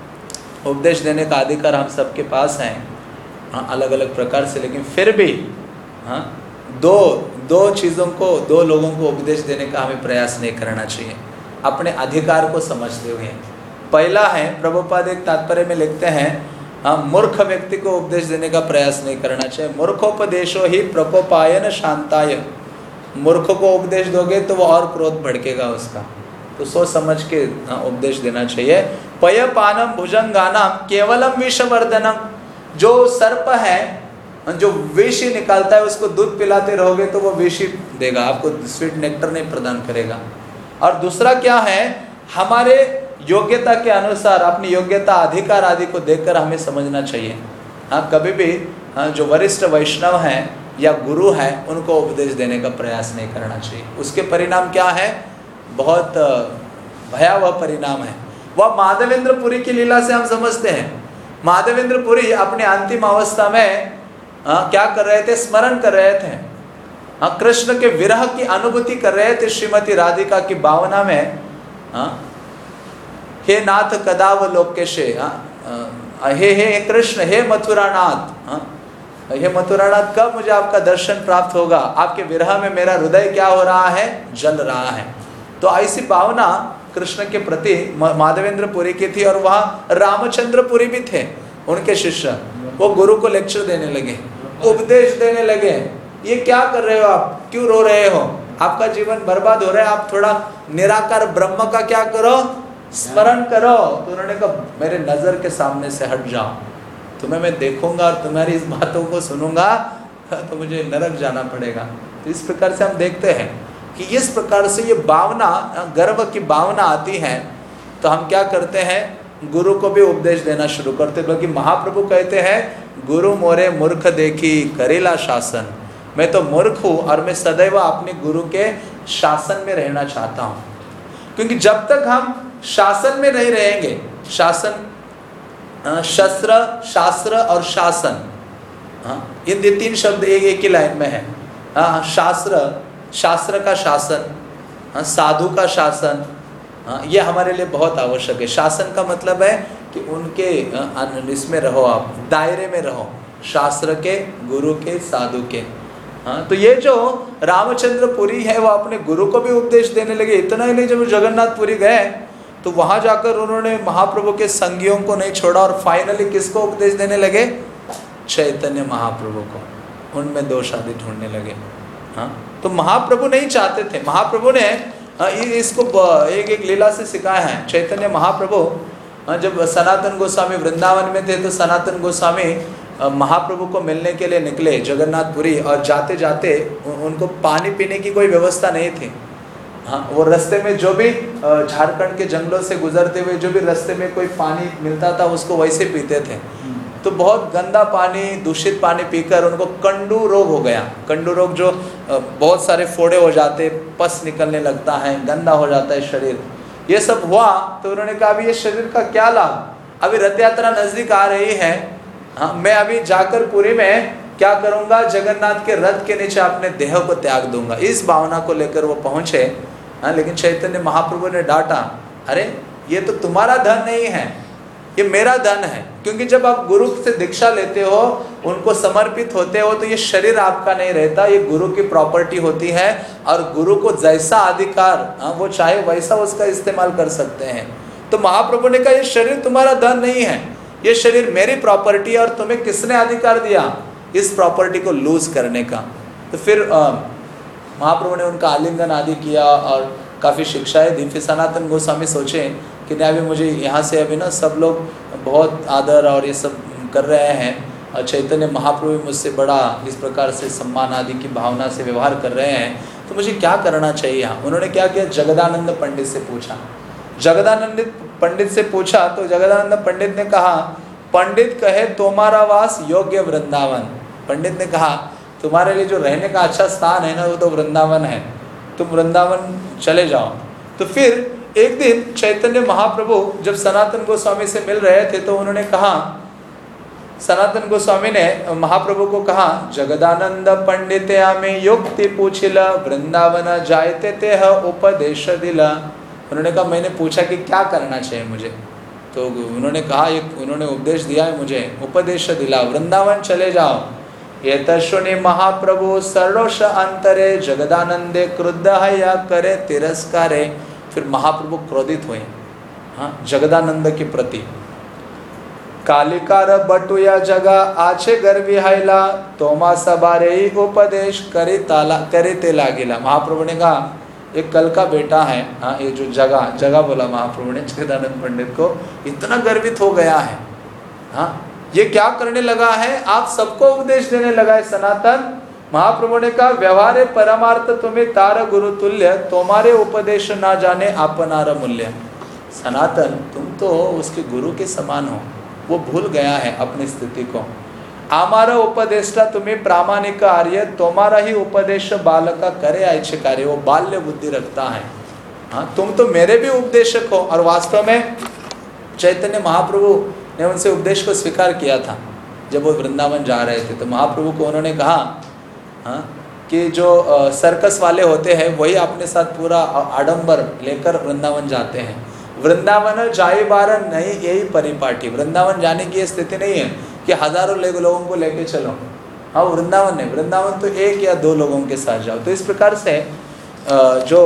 S1: उपदेश देने का अधिकार हम सबके पास है, हाँ, अलग अलग प्रकार से, लेकिन फिर भी हाँ दो दो चीज़ों को, दो लोगों को उपदेश देने का हमें प्रयास नहीं करना चाहिए अपने अधिकार को समझते हुए। पहला है, प्रभुपाद एक तात्पर्य में लिखते हैं, हाँ, मूर्ख व्यक्ति को उपदेश देने का प्रयास नहीं करना चाहिए। मूर्खोपदेशो ही प्रकोपायन शांताय, मूर्ख को उपदेश दोगे तो वो और क्रोध भड़केगा उसका, तो सोच समझ के हाँ, उपदेश देना चाहिए। पय पानम भुजंगानाम केवलम विषवर्धनम, जो सर्प है जो विष निकालता है उसको दूध पिलाते रहोगे तो वो विष देगा, आपको स्वीट नेक्टर नहीं प्रदान करेगा। और दूसरा क्या है, हमारे योग्यता के अनुसार अपनी योग्यता अधिकार आदि को देखकर हमें समझना चाहिए। हाँ, कभी भी हाँ, जो वरिष्ठ वैष्णव हैं या गुरु हैं उनको उपदेश देने का प्रयास नहीं करना चाहिए। उसके परिणाम क्या है, बहुत भयावह परिणाम है। वह माधवेंद्र पुरी की लीला से हम समझते हैं। माधवेंद्र पुरी अपने अंतिम अवस्था में आ, क्या कर रहे थे, स्मरण कर रहे थे, हाँ, कृष्ण के विरह की अनुभूति कर रहे थे श्रीमती राधिका की भावना में। हाँ, हे नाथ कदाव लोकेशे, हे हे कृष्ण, हे मथुरानाथ, हाँ, हे मथुरानाथ कब मुझे आपका दर्शन प्राप्त होगा, आपके विरह में मेरा हृदय क्या हो रहा है, जल रहा है। तो ऐसी भावना कृष्ण के प्रति माधवेंद्रपुरी की थी। और वहाँ रामचंद्रपुरी भी थे, उनके शिष्य, वो गुरु को लेक्चर देने लगे, उपदेश देने लगे, ये क्या कर रहे हो आप, क्यों रो रहे हो, आपका जीवन बर्बाद हो रहा है, आप थोड़ा निराकार ब्रह्म का क्या करो, स्मरण करो। तो उन्होंने कहा मेरे नजर के सामने से हट जाओ, तुम्हें मैं देखूंगा और तुम्हारी इस बातों को सुनूंगा तो मुझे नरक जाना पड़ेगा। तो इस प्रकार से हम देखते हैं कि इस प्रकार से ये भावना, गर्व की भावना आती है तो हम क्या करते हैं, गुरु को भी उपदेश देना शुरू करते। बल्कि महाप्रभु कहते हैं गुरु मोरे मूर्ख देखी करेला शासन, मैं तो मूर्ख हूँ और मैं सदैव अपने गुरु के शासन में रहना चाहता हूँ। क्योंकि जब तक हम शासन में नहीं रहेंगे, शासन, शस्त्र, शास्त्र और शासन, हाँ, ये तीन शब्द एक एक ही लाइन में है। हाँ, शास्त्र, शास्त्र का शासन, हाँ, साधु का शासन, हाँ, ये हमारे लिए बहुत आवश्यक है। शासन का मतलब है कि उनके इसमें रहो, आप दायरे में रहो, शास्त्र के, गुरु के, साधु के। हाँ, तो ये जो रामचंद्रपुरी है वो अपने गुरु को भी उपदेश देने लगे। इतना ही नहीं, जब जगन्नाथपुरी गए तो वहाँ जाकर उन्होंने महाप्रभु के संगियों को नहीं छोड़ा और फाइनली किसको उपदेश देने लगे, चैतन्य महाप्रभु को, उनमें दोष आदि ढूंढने लगे। हाँ, तो महाप्रभु नहीं चाहते थे, महाप्रभु ने इसको एक एक लीला से सिखाया है। चैतन्य महाप्रभु जब सनातन गोस्वामी वृंदावन में थे तो सनातन गोस्वामी महाप्रभु को मिलने के लिए निकले जगन्नाथपुरी, और जाते जाते उनको पानी पीने की कोई व्यवस्था नहीं थी। हाँ, वो रास्ते में जो भी झारखंड के जंगलों से गुजरते हुए जो भी रास्ते में कोई पानी मिलता था उसको वैसे पीते थे। तो बहुत गंदा पानी, दूषित पानी पीकर उनको कंडू रोग हो गया। कंडू रोग जो बहुत सारे फोड़े हो जाते, पस निकलने लगता है, गंदा हो जाता है शरीर, ये सब हुआ। तो उन्होंने कहा अभी ये शरीर का क्या लाभ, अभी रथ यात्रा नजदीक आ रही है, हाँ, मैं अभी जाकर पुरी में क्या करूँगा, जगन्नाथ के रथ के नीचे अपने देह को त्याग दूंगा। इस भावना को लेकर वो पहुँचे। हाँ, लेकिन चैतन्य महाप्रभु ने डांटा, अरे ये तो तुम्हारा धन नहीं है, ये मेरा धन है। क्योंकि जब आप गुरु से दीक्षा लेते हो, उनको समर्पित होते हो, तो ये शरीर आपका नहीं रहता, ये गुरु की प्रॉपर्टी होती है। और गुरु को जैसा अधिकार, हाँ, वो चाहे वैसा उसका इस्तेमाल कर सकते हैं। तो महाप्रभु ने कहा ये शरीर तुम्हारा धन नहीं है, ये शरीर मेरी प्रॉपर्टी है, और तुम्हें किसने अधिकार दिया इस प्रॉपर्टी को लूज करने का। तो फिर आ, महाप्रभु ने उनका आलिंगन आदि किया और काफ़ी शिक्षाएं दी। फिर सनातन गोस्वामी सोचे कि नहीं, अभी मुझे यहाँ से अभी ना सब लोग बहुत आदर और ये सब कर रहे हैं, और चैतन्य महाप्रभु मुझसे बड़ा इस प्रकार से सम्मान आदि की भावना से व्यवहार कर रहे हैं, तो मुझे क्या करना चाहिए यहाँ। उन्होंने क्या किया, जगदानंद पंडित से पूछा। जगदानंद पंडित से पूछा तो जगदानंद पंडित ने कहा, पंडित कहे तुम्हारा वास योग्य वृंदावन। पंडित ने कहा तुम्हारे लिए जो रहने का अच्छा स्थान है ना, वो तो वृंदावन है, तुम वृंदावन चले जाओ। तो फिर एक दिन चैतन्य महाप्रभु जब सनातन गोस्वामी से मिल रहे थे तो उन्होंने कहा, सनातन गोस्वामी ने महाप्रभु को कहा, जगदानंद पंडित में युक्ति पूछिला वृंदावन जायते ते उपदेश दिला। उन्होंने कहा मैंने पूछा कि क्या करना चाहिए मुझे, तो उन्होंने कहा, एक उन्होंने उपदेश दिया है मुझे, उपदेश दिला, वृंदावन चले जाओ। ये तशुनि महाप्रभु सर्वोष अंतरे जगदानंदे क्रुद्ध या करे तिरस्कारे। फिर महाप्रभु क्रोधित हुए, हाँ, जगदानंद के प्रति। कालिकार बटुया जगा आछे गर्वी हाइला तोमा सबारे उपदेश करे ताला करे ते लागिला। महाप्रभु ने कहा एक कल का बेटा है, हाँ, ये जो जगह जगह बोला महाप्रभु ने जगदानंद पंडित को, इतना गर्वित हो गया है, हाँ, ये क्या करने लगा है, आप सबको उपदेश देने लगा है सनातन। महाप्रभु ने कहा व्यवहारे परमार्थ तुम्हें तार गुरु तुल्य, तुम्हारे उपदेश ना जाने अपनार मूल्य। सनातन तुम तो उसके गुरु के समान हो, वो भूल गया है अपनी स्थिति को। हमारा उपदेशटा तुम्हें प्रामाणिक आर्य, तुम्हारा ही उपदेश बालका करे ऐच्छे कार्य। वो बाल्य बुद्धि रखता है, हाँ, तुम तो मेरे भी उपदेशक हो। और वास्तव में चैतन्य महाप्रभु ने उनसे उपदेश को स्वीकार किया था। जब वो वृंदावन जा रहे थे तो महाप्रभु को उन्होंने कहा, हाँ, कि जो सर्कस वाले होते हैं वही अपने साथ पूरा आडंबर लेकर वृंदावन जाते हैं, वृंदावन जाए बार नहीं, यही परिपाटी। वृंदावन जाने की ये स्थिति नहीं है कि हजारों लोगों को लेके चलो। हाँ, वृंदावन नहीं, वृंदावन तो एक या दो लोगों के साथ जाओ। तो इस प्रकार से जो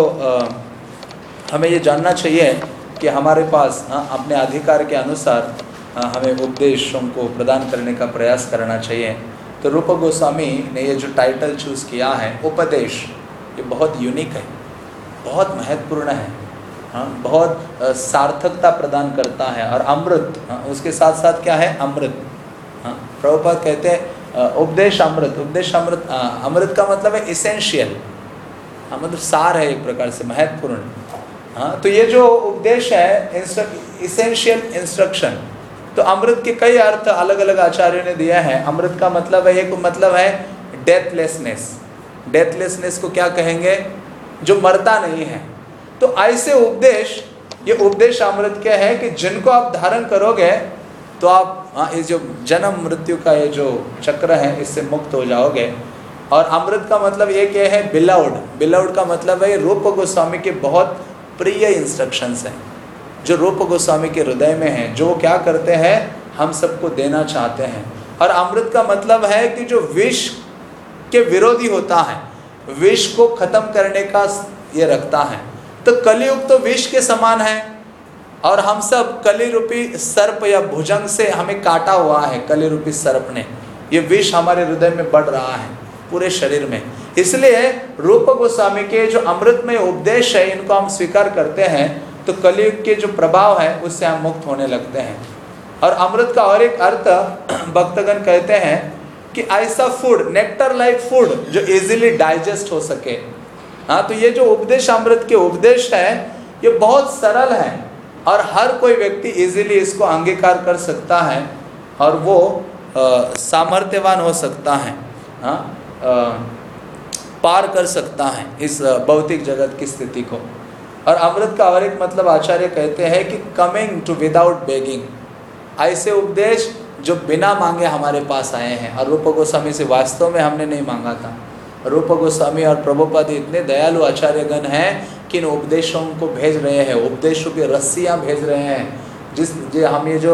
S1: हमें ये जानना चाहिए कि हमारे पास अपने अधिकार के अनुसार हमें उपदेशों को प्रदान करने का प्रयास करना चाहिए। तो रूप गोस्वामी ने ये जो टाइटल चूज़ किया है उपदेश, ये बहुत यूनिक है, बहुत महत्वपूर्ण है। हाँ, बहुत सार्थकता प्रदान करता है। और अमृत, हाँ, उसके साथ साथ क्या है? अमृत। हाँ, प्रभुपाद कहते हैं उपदेश अमृत। उपदेश अमृत, अमृत का मतलब है इसेंशियल, हाँ, मतलब सार है एक प्रकार से, महत्वपूर्ण। हाँ, तो ये जो उपदेश है इसेंशियल इंस्ट्रक्शन, तो अमृत के कई अर्थ अलग अलग आचार्यों ने दिया है। अमृत का मतलब है, एक मतलब है डेथलेसनेस। डेथलेसनेस को क्या कहेंगे? जो मरता नहीं है। तो ऐसे उपदेश, ये उपदेश अमृत के है कि जिनको आप धारण करोगे तो आप हाँ, इस जो जन्म मृत्यु का ये जो चक्र है इससे मुक्त हो जाओगे। और अमृत का मतलब एक ये है बिलाउड। बिलाउड का मतलब है रूप गोस्वामी के बहुत प्रिय इंस्ट्रक्शंस हैं, जो रूप गोस्वामी के हृदय में है, जो क्या करते हैं हम सबको देना चाहते हैं। और अमृत का मतलब है कि जो विष के विरोधी होता है, विष को खत्म करने का ये रखता है। तो कलियुग तो विष के समान है, और हम सब कली रूपी सर्प या भुजंग से हमें काटा हुआ है। कली रूपी सर्प ने ये विष हमारे हृदय में बढ़ रहा है पूरे शरीर में। इसलिए रूप गोस्वामी के जो अमृतमय उपदेश है, इनको हम स्वीकार करते हैं तो कलियुग के जो प्रभाव है उससे हम मुक्त होने लगते हैं। और अमृत का और एक अर्थ भक्तगण कहते हैं कि ऐसा फूड, नेक्टर लाइक फूड, जो इजीली डाइजेस्ट हो सके। हाँ, तो ये जो उपदेश अमृत के उपदेश है ये बहुत सरल है और हर कोई व्यक्ति इजीली इसको अंगीकार कर सकता है और वो सामर्थ्यवान हो सकता है। हाँ, आ, पार कर सकता है इस भौतिक जगत की स्थिति को। और अमृत का और एक मतलब आचार्य कहते हैं कि कमिंग टू विदाउट बेगिंग, ऐसे उपदेश जो बिना मांगे हमारे पास आए हैं। और रूप गोस्वामी से वास्तव में हमने नहीं मांगा था। रूप गोस्वामी और प्रभुपाद इतने दयालु आचार्यगण हैं कि इन उपदेशों को भेज रहे हैं, उपदेशों की रस्सियाँ भेज रहे हैं। जिस जो हम ये जो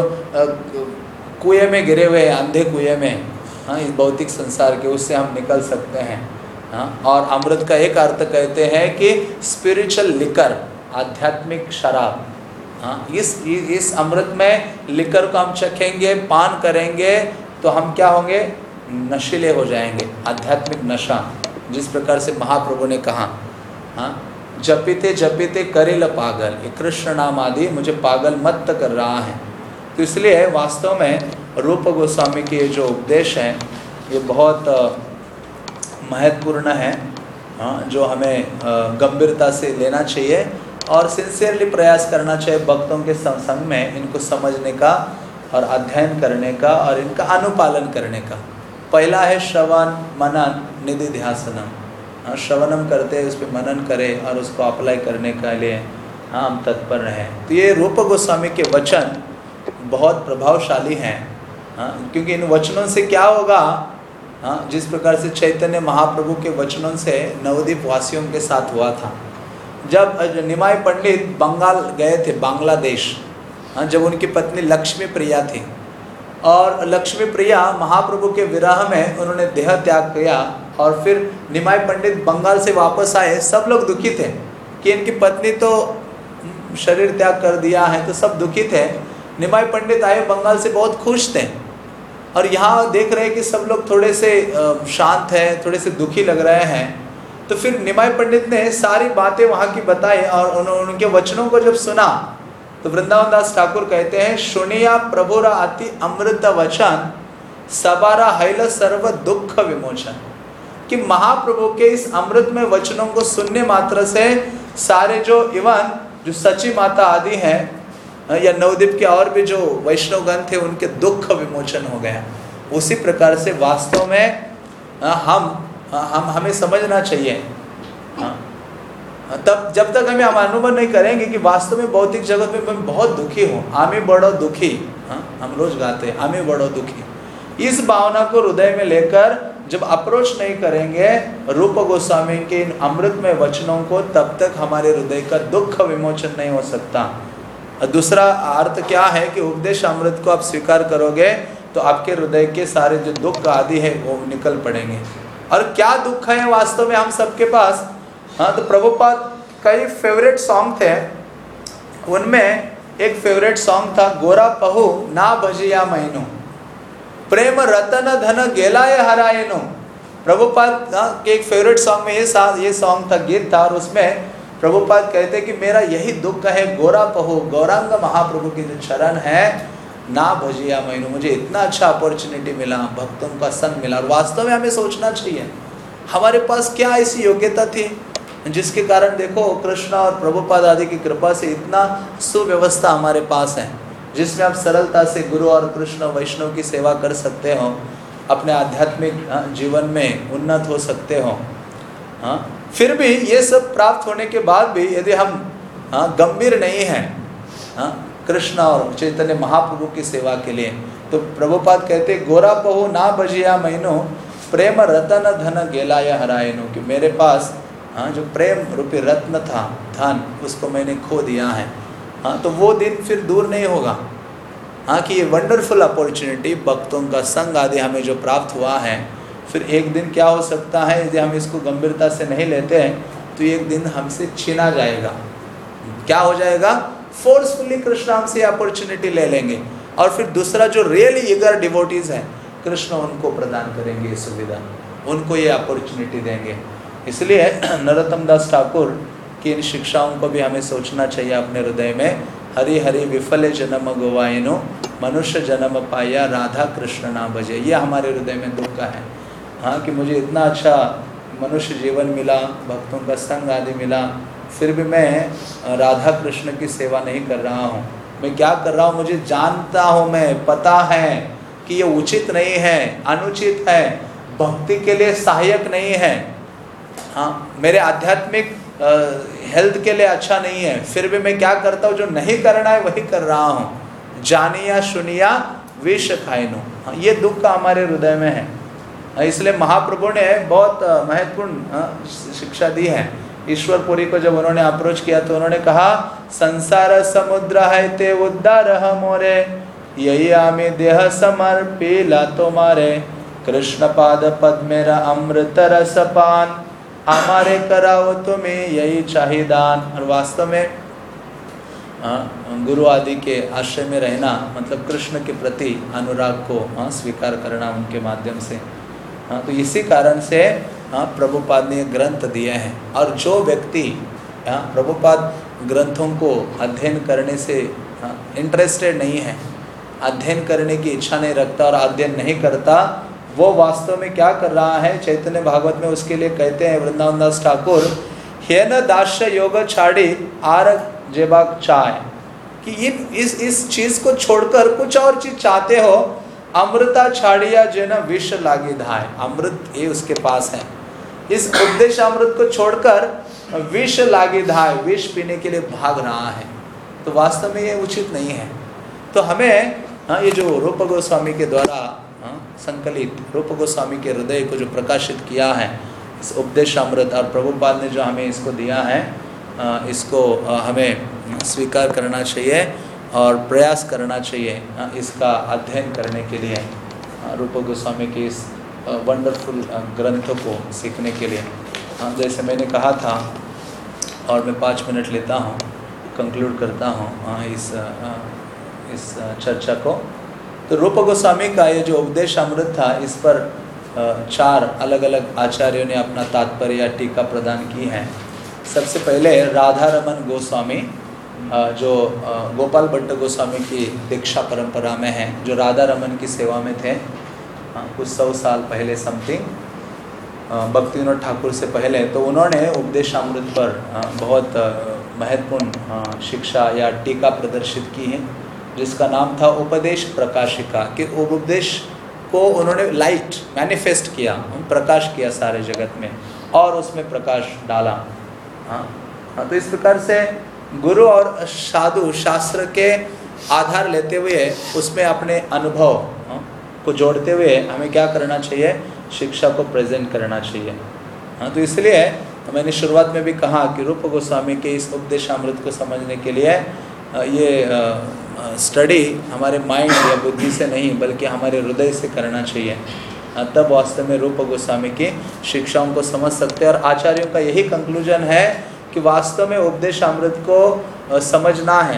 S1: कुएं में गिरे हुए हैं, अंधे कुएं में, हाँ, इस भौतिक संसार के, उससे हम निकल सकते हैं। हाँ, और अमृत का एक अर्थ कहते हैं कि स्पिरिचुअल लिकर, आध्यात्मिक शराब। हाँ, इस इस अमृत में लिकर को हम चखेंगे, पान करेंगे तो हम क्या होंगे? नशीले हो जाएंगे, आध्यात्मिक नशा, जिस प्रकार से महाप्रभु ने कहा। हाँ, जपीते जपीते करेल पागल, ये कृष्ण नाम आदि मुझे पागल मत कर रहा है। तो इसलिए वास्तव में रूप गोस्वामी के ये जो उपदेश हैं ये बहुत महत्वपूर्ण है। हाँ, जो हमें गंभीरता से लेना चाहिए और सिंसियरली प्रयास करना चाहिए भक्तों के संग में इनको समझने का और अध्ययन करने का और इनका अनुपालन करने का। पहला है श्रवण मनन निधि ध्यासनम। हाँ, श्रवणम करते हैं, उस पर मनन करें और उसको अप्लाई करने के लिए हाँ हम तत्पर रहें। तो ये रूप गोस्वामी के वचन बहुत प्रभावशाली हैं। हाँ, क्योंकि इन वचनों से क्या होगा? हाँ, जिस प्रकार से चैतन्य महाप्रभु के वचनों से नवद्वीप वासियों के साथ हुआ था। जब निमाई पंडित बंगाल गए थे, बांग्लादेश, हाँ, जब उनकी पत्नी लक्ष्मी प्रिया थी और लक्ष्मी प्रिया महाप्रभु के विरह में उन्होंने देह त्याग किया और फिर निमाई पंडित बंगाल से वापस आए। सब लोग दुखी थे कि इनकी पत्नी तो शरीर त्याग कर दिया है, तो सब दुखी थे। निमाई पंडित आए बंगाल से, बहुत खुश थे और यहाँ देख रहे हैं कि सब लोग थोड़े से शांत हैं, थोड़े से दुखी लग रहे हैं। तो फिर निमाई पंडित ने सारी बातें वहाँ की बताई और उन्होंने उनके वचनों को जब सुना तो वृंदावन दास ठाकुर कहते हैं, सुनिया प्रभुरा अति अमृत वचन सबारा हैल सर्व दुख विमोचन। कि महाप्रभु के इस अमृत में वचनों को सुनने मात्र से सारे जो इवन जो सची माता आदि हैं या नवद्वीप के और भी जो वैष्णवगण थे उनके दुख विमोचन हो गया। उसी प्रकार से वास्तव में हम हम हमें समझना चाहिए। तब जब तक हमें हम अनुभव नहीं करेंगे कि वास्तव में भौतिक जगत में मैं बहुत दुखी हूँ, आमी बड़ो दुखी, हाँ हम रोज गाते हैं आमी बड़ो दुखी। इस भावना को हृदय में लेकर जब अप्रोच नहीं करेंगे रूप गोस्वामी के इन अमृतमय वचनों को, तब तक हमारे हृदय का दुख विमोचन नहीं हो सकता। और दूसरा अर्थ क्या है कि उपदेश अमृत को आप स्वीकार करोगे तो आपके हृदय के सारे जो दुख आदि है वो निकल पड़ेंगे। और क्या दुख है वास्तव में हम सबके पास? हाँ, तो प्रभुपाद कई फेवरेट सॉन्ग थे, उनमें एक फेवरेट सॉन्ग था गोरा पहु ना भजिया मैनो, प्रेम रतन धन गेलाय हरायनो। प्रभुपाद के एक फेवरेट सॉन्ग में ये सा ये सॉन्ग था, गीत था, और उसमें प्रभुपाद कहते कि मेरा यही दुख है, गोरा पहु गौरांग महाप्रभु की जो चरण है, ना भजिया मैनू, मुझे इतना अच्छा अपॉर्चुनिटी मिला, भक्तों का संग मिला। और वास्तव में हमें सोचना चाहिए हमारे पास क्या ऐसी योग्यता थी जिसके कारण देखो कृष्ण और प्रभुपाद आदि की कृपा से इतना सुव्यवस्था हमारे पास है, जिसमें आप सरलता से गुरु और कृष्ण वैष्णव की सेवा कर सकते हो, अपने आध्यात्मिक जीवन में उन्नत हो सकते हो। हाँ, फिर भी ये सब प्राप्त होने के बाद भी यदि हम हाँ गंभीर नहीं हैं हाँ कृष्ण और चैतन्य महाप्रभु की सेवा के लिए, तो प्रभुपाद कहते गोरा पहु ना बजिया मैनो, प्रेम रतन धन गेलाय हरायनो, कि मेरे पास हाँ जो प्रेम रूपी रत्न था, धन, उसको मैंने खो दिया है। हाँ, तो वो दिन फिर दूर नहीं होगा। हाँ, कि ये वंडरफुल अपॉर्चुनिटी भक्तों का संग आदि हमें जो प्राप्त हुआ है, फिर एक दिन क्या हो सकता है यदि हम इसको गंभीरता से नहीं लेते हैं तो एक दिन हमसे छीना जाएगा। क्या हो जाएगा? फोर्सफुली कृष्ण हमसे अपॉर्चुनिटी ले लेंगे, और फिर दूसरा जो रियली ईगर डिवोटीज हैं, कृष्ण उनको प्रदान करेंगे ये सुविधा, उनको ये अपॉर्चुनिटी देंगे। इसलिए नरोत्तम दास ठाकुर की इन शिक्षाओं को भी हमें सोचना चाहिए अपने हृदय में। हरि हरि विफले जन्म गवायनो, मनुष्य जन्म पाया राधा कृष्ण ना बजे। ये हमारे हृदय में दुख का है। हाँ, कि मुझे इतना अच्छा मनुष्य जीवन मिला, भक्तों का संग आदि मिला, फिर भी मैं राधा कृष्ण की सेवा नहीं कर रहा हूँ। मैं क्या कर रहा हूँ मुझे जानता हूँ, मैं पता है कि ये उचित नहीं है, अनुचित है, भक्ति के लिए सहायक नहीं है, हाँ मेरे आध्यात्मिक हेल्थ के लिए अच्छा नहीं है, फिर भी मैं क्या करता हूँ, जो नहीं करना है वही कर रहा हूँ। जानिया सुनिया विष खाइनो। हाँ, ये दुख का हमारे हृदय में है। इसलिए महाप्रभु ने बहुत महत्वपूर्ण शिक्षा दी है। ईश्वरपुरी को जब उन्होंने अप्रोच किया तो उन्होंने कहा, संसार समुद्र है ते उद्धार मोरे, यही आमी देह समर्पिला तुम्हारे, कृष्ण पाद पद मेरा अमृत रस पान, हमारे कराओ तुम्हें यही चाहिदान। और वास्तव में गुरु आदि के आश्रय में रहना मतलब कृष्ण के प्रति अनुराग को हाँ स्वीकार करना उनके माध्यम से। हाँ, तो इसी कारण से हाँ प्रभुपाद ने ग्रंथ दिए हैं। और जो व्यक्ति हाँ प्रभुपाद ग्रंथों को अध्ययन करने से हाँ इंटरेस्टेड नहीं है, अध्ययन करने की इच्छा नहीं रखता और अध्ययन नहीं करता, वो वास्तव में क्या कर रहा है? चैतन्य भागवत में उसके लिए कहते हैं वृंदावन दास ठाकुर, हे न दास्य योग छाड़ी आर जेबाक चाय, कि ये इस इस चीज़ को छोड़कर कुछ और चीज़ चाहते हो, अमृता छाड़िया जो न विष लागी धाय, अमृत ये उसके पास है, इस उपदेश अमृत को छोड़कर विष लागी धाय, विष पीने के लिए भाग रहा है, तो वास्तव में ये उचित नहीं है। तो हमें हाँ ये जो रूप गोस्वामी के द्वारा हाँ संकलित रूप गोस्वामी के हृदय को जो प्रकाशित किया है इस उपदेश अमृत, और प्रभुपाद ने जो हमें इसको दिया है, इसको हमें स्वीकार करना चाहिए और प्रयास करना चाहिए इसका अध्ययन करने के लिए, रूप गोस्वामी के इस वंडरफुल ग्रंथ को सीखने के लिए। जैसे मैंने कहा था, और मैं पाँच मिनट लेता हूँ, कंक्लूड करता हूँ इस इस चर्चा को। तो रूप गोस्वामी का ये जो उपदेश अमृत था, इस पर चार अलग अलग आचार्यों ने अपना तात्पर्य या टीका प्रदान की है। सबसे पहले राधा रमन गोस्वामी, जो गोपाल भट्ट गोस्वामी की दीक्षा परंपरा में है, जो राधा रमन की सेवा में थे कुछ सौ साल पहले समथिंग, भक्ति विनोद ठाकुर से पहले, तो उन्होंने उपदेश अमृत पर बहुत महत्वपूर्ण शिक्षा या टीका प्रदर्शित की है, जिसका नाम था उपदेश प्रकाशिका। कि उपदेश को उन्होंने लाइट मैनिफेस्ट किया, प्रकाश किया सारे जगत में, और उसमें प्रकाश डाला। हाँ हाँ तो इस प्रकार से गुरु और साधु शास्त्र के आधार लेते हुए उसमें अपने अनुभव हाँ, को जोड़ते हुए हमें क्या करना चाहिए? शिक्षा को प्रेजेंट करना चाहिए। हाँ, तो इसलिए मैंने शुरुआत में भी कहा कि रूप गोस्वामी के इस उपदेशामृत को समझने के लिए ये स्टडी हमारे माइंड या बुद्धि से नहीं बल्कि हमारे हृदय से करना चाहिए, तब वास्तव में रूप गोस्वामी की शिक्षाओं को समझ सकते हैं। और आचार्यों का यही कंक्लूजन है कि वास्तव में उपदेश अमृत को समझना है,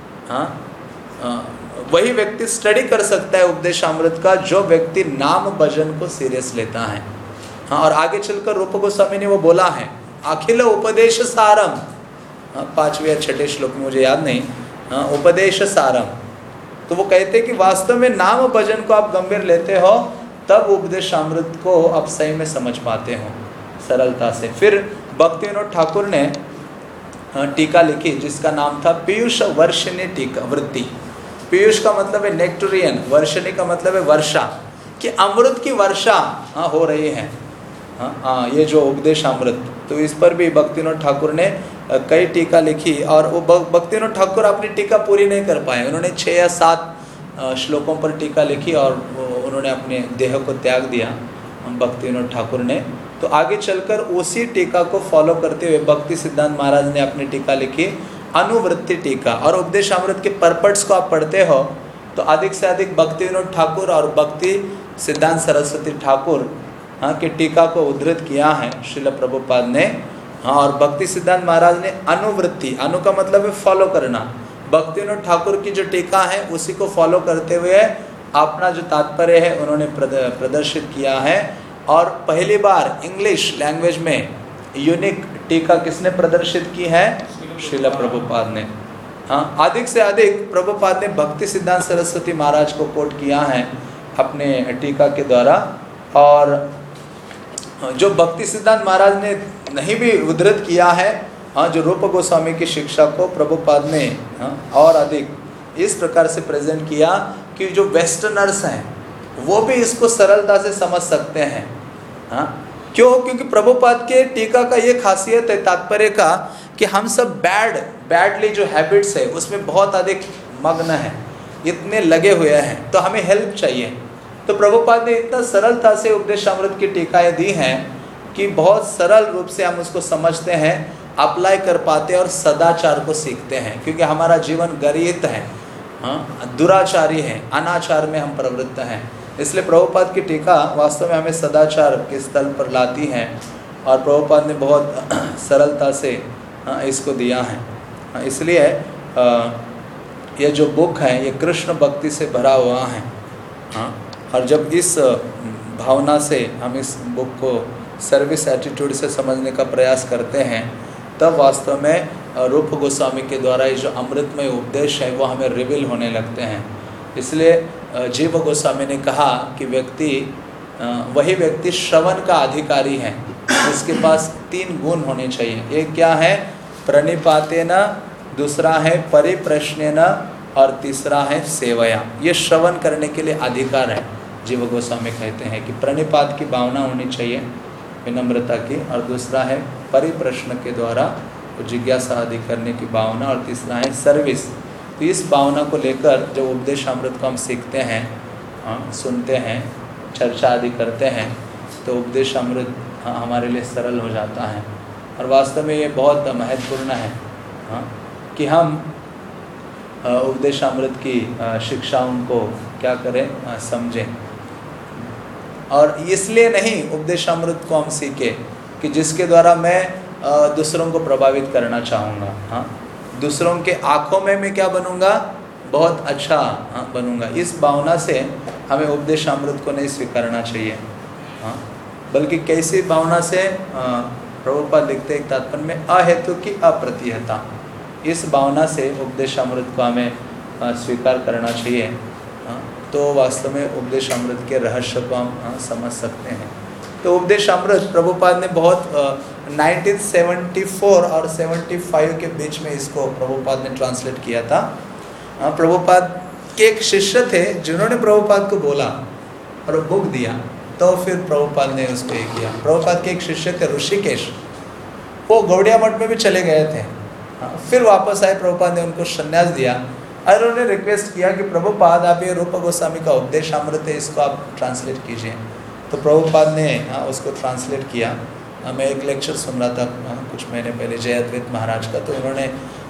S1: हाँ, वही व्यक्ति स्टडी कर सकता है उपदेश अमृत का जो व्यक्ति नाम भजन को सीरियस लेता है। हाँ, और आगे चलकर रूप गोस्वामी ने वो बोला है अखिल उपदेश सारम, हाँ, पांचवें या छठे श्लोक में मुझे याद नहीं, हाँ, उपदेश सारम। तो वो कहते हैं कि वास्तव में नाम भजन को आप गंभीर लेते हो तब उपदेश अमृत को आप सही में समझ पाते हो सरलता से। फिर भक्ति विनोद ठाकुर ने टीका लिखी जिसका नाम था पीयूष वर्षिणी टीका वृत्ति। पीयूष का मतलब है नेक्टोरियन, वर्षिणी का मतलब है वर्षा, कि अमृत की वर्षा हाँ हो रही है, हाँ हाँ ये जो उपदेश अमृत। तो इस पर भी भक्ति विनोद ठाकुर ने कई टीका लिखी और वो भक्ति विनोद ठाकुर अपनी टीका पूरी नहीं कर पाए, उन्होंने छः या सात श्लोकों पर टीका लिखी और उन्होंने अपने देह को त्याग दिया भक्ति विनोद ठाकुर ने। तो आगे चलकर उसी टीका को फॉलो करते हुए भक्ति सिद्धांत महाराज ने अपनी टीका लिखी अनुवृत्ति टीका। और उपदेश अमृत के परपट्स को आप पढ़ते हो तो अधिक से अधिक भक्ति विनोद ठाकुर और भक्ति सिद्धांत सरस्वती ठाकुर हाँ के टीका को उद्धृत किया है श्रील प्रभुपाद ने। हाँ, और भक्ति सिद्धांत महाराज ने अनुवृत्ति, अनु का मतलब है फॉलो करना, भक्ति विनोद ठाकुर की जो टीका है उसी को फॉलो करते हुए अपना जो तात्पर्य है उन्होंने प्रदर्शित किया है। और पहली बार इंग्लिश लैंग्वेज में यूनिक टीका किसने प्रदर्शित की है? श्रील प्रभुपाद ने। हाँ, अधिक से अधिक प्रभुपाद ने भक्ति सिद्धांत सरस्वती महाराज को कोट किया है अपने टीका के द्वारा। और जो भक्ति सिद्धांत महाराज ने नहीं भी उद्धृत किया है, हाँ, जो रूप गोस्वामी की शिक्षा को प्रभुपाद ने हाँ, और अधिक इस प्रकार से प्रेजेंट किया कि जो वेस्टर्नर्स हैं वो भी इसको सरलता से समझ सकते हैं। हाँ, क्यों? क्योंकि प्रभुपाद के टीका का ये खासियत है तात्पर्य का कि हम सब बैड बैडली जो हैबिट्स है उसमें बहुत अधिक मग्न है, इतने लगे हुए हैं, तो हमें हेल्प चाहिए। तो प्रभुपाद ने इतना सरलता से उपदेश अमृत की टीकाएँ दी हैं कि बहुत सरल रूप से हम उसको समझते हैं, अप्लाई कर पाते हैं और सदाचार को सीखते हैं। क्योंकि हमारा जीवन गरीत है, हाँ, दुराचारी है, अनाचार में हम प्रवृत्त हैं, इसलिए प्रभुपाद की टीका वास्तव में हमें सदाचार के स्थल पर लाती है। और प्रभुपाद ने बहुत सरलता से हाँ, इसको दिया है। हाँ, इसलिए ये जो बुक है ये कृष्ण भक्ति से भरा हुआ है। हाँ, और जब इस भावना से हम इस बुक को सर्विस एटीट्यूड से समझने का प्रयास करते हैं तब वास्तव में रूप गोस्वामी के द्वारा ये जो अमृतमय उपदेश है वो हमें रिवील होने लगते हैं। इसलिए जीव गोस्वामी ने कहा कि व्यक्ति वही व्यक्ति श्रवण का अधिकारी है जिसके पास तीन गुण होने चाहिए। एक क्या है? प्रणिपातेन, दूसरा है परिप्रश्नेन और तीसरा है सेवया। ये श्रवण करने के लिए अधिकार है। जीव गोस्वामी कहते हैं कि प्रणिपात की भावना होनी चाहिए, विनम्रता की, और दूसरा है परिप्रश्न के द्वारा जिज्ञासा आदि करने की भावना, और तीसरा है सर्विस। तो इस भावना को लेकर जब उपदेश अमृत को हम सीखते हैं, हाँ, सुनते हैं, चर्चा आदि करते हैं, तो उपदेश अमृत हाँ, हमारे लिए सरल हो जाता है। और वास्तव में ये बहुत महत्वपूर्ण है हाँ, कि हम उपदेश अमृत की शिक्षाओं को क्या करें, समझें। और इसलिए नहीं उपदेश अमृत को हम सीखें कि जिसके द्वारा मैं दूसरों को प्रभावित करना चाहूँगा, हाँ, दूसरों के आँखों में मैं क्या बनूँगा, बहुत अच्छा हाँ बनूँगा। इस भावना से हमें उपदेश अमृत को नहीं स्वीकारना चाहिए, हाँ, बल्कि कैसी भावना से? प्रभुपाद लिखते एक तात्पर्य में अहेतु की अप्रतिहता, इस भावना से उपदेश अमृत को हमें स्वीकार करना चाहिए। हाँ, तो वास्तव में उपदेश अमृत के रहस्य को हम हाँ, समझ सकते हैं। तो उपदेश अमृत प्रभुपाद ने बहुत नाइनटीन सेवेंटी फोर और सेवेंटी फाइव के बीच में इसको प्रभुपाद ने ट्रांसलेट किया था। हाँ, प्रभुपाद के एक शिष्य थे जिन्होंने प्रभुपाद को बोला और वो बुक दिया, तो फिर प्रभुपाद ने उसको ये किया। प्रभुपाद के एक शिष्य थे ऋषिकेश, वो गौड़िया मठ में भी चले गए थे। हाँ, फिर वापस आए, प्रभुपाद ने उनको संन्यास दिया और उन्होंने रिक्वेस्ट किया कि प्रभुपाद आप ये रूप गोस्वामी का उपदेश अमृत है, इसको आप ट्रांसलेट कीजिए। तो प्रभुपाद ने हाँ, उसको ट्रांसलेट किया। हाँ, मैं एक लेक्चर सुन रहा था हाँ, कुछ महीने पहले जय अद्वैत महाराज का, तो उन्होंने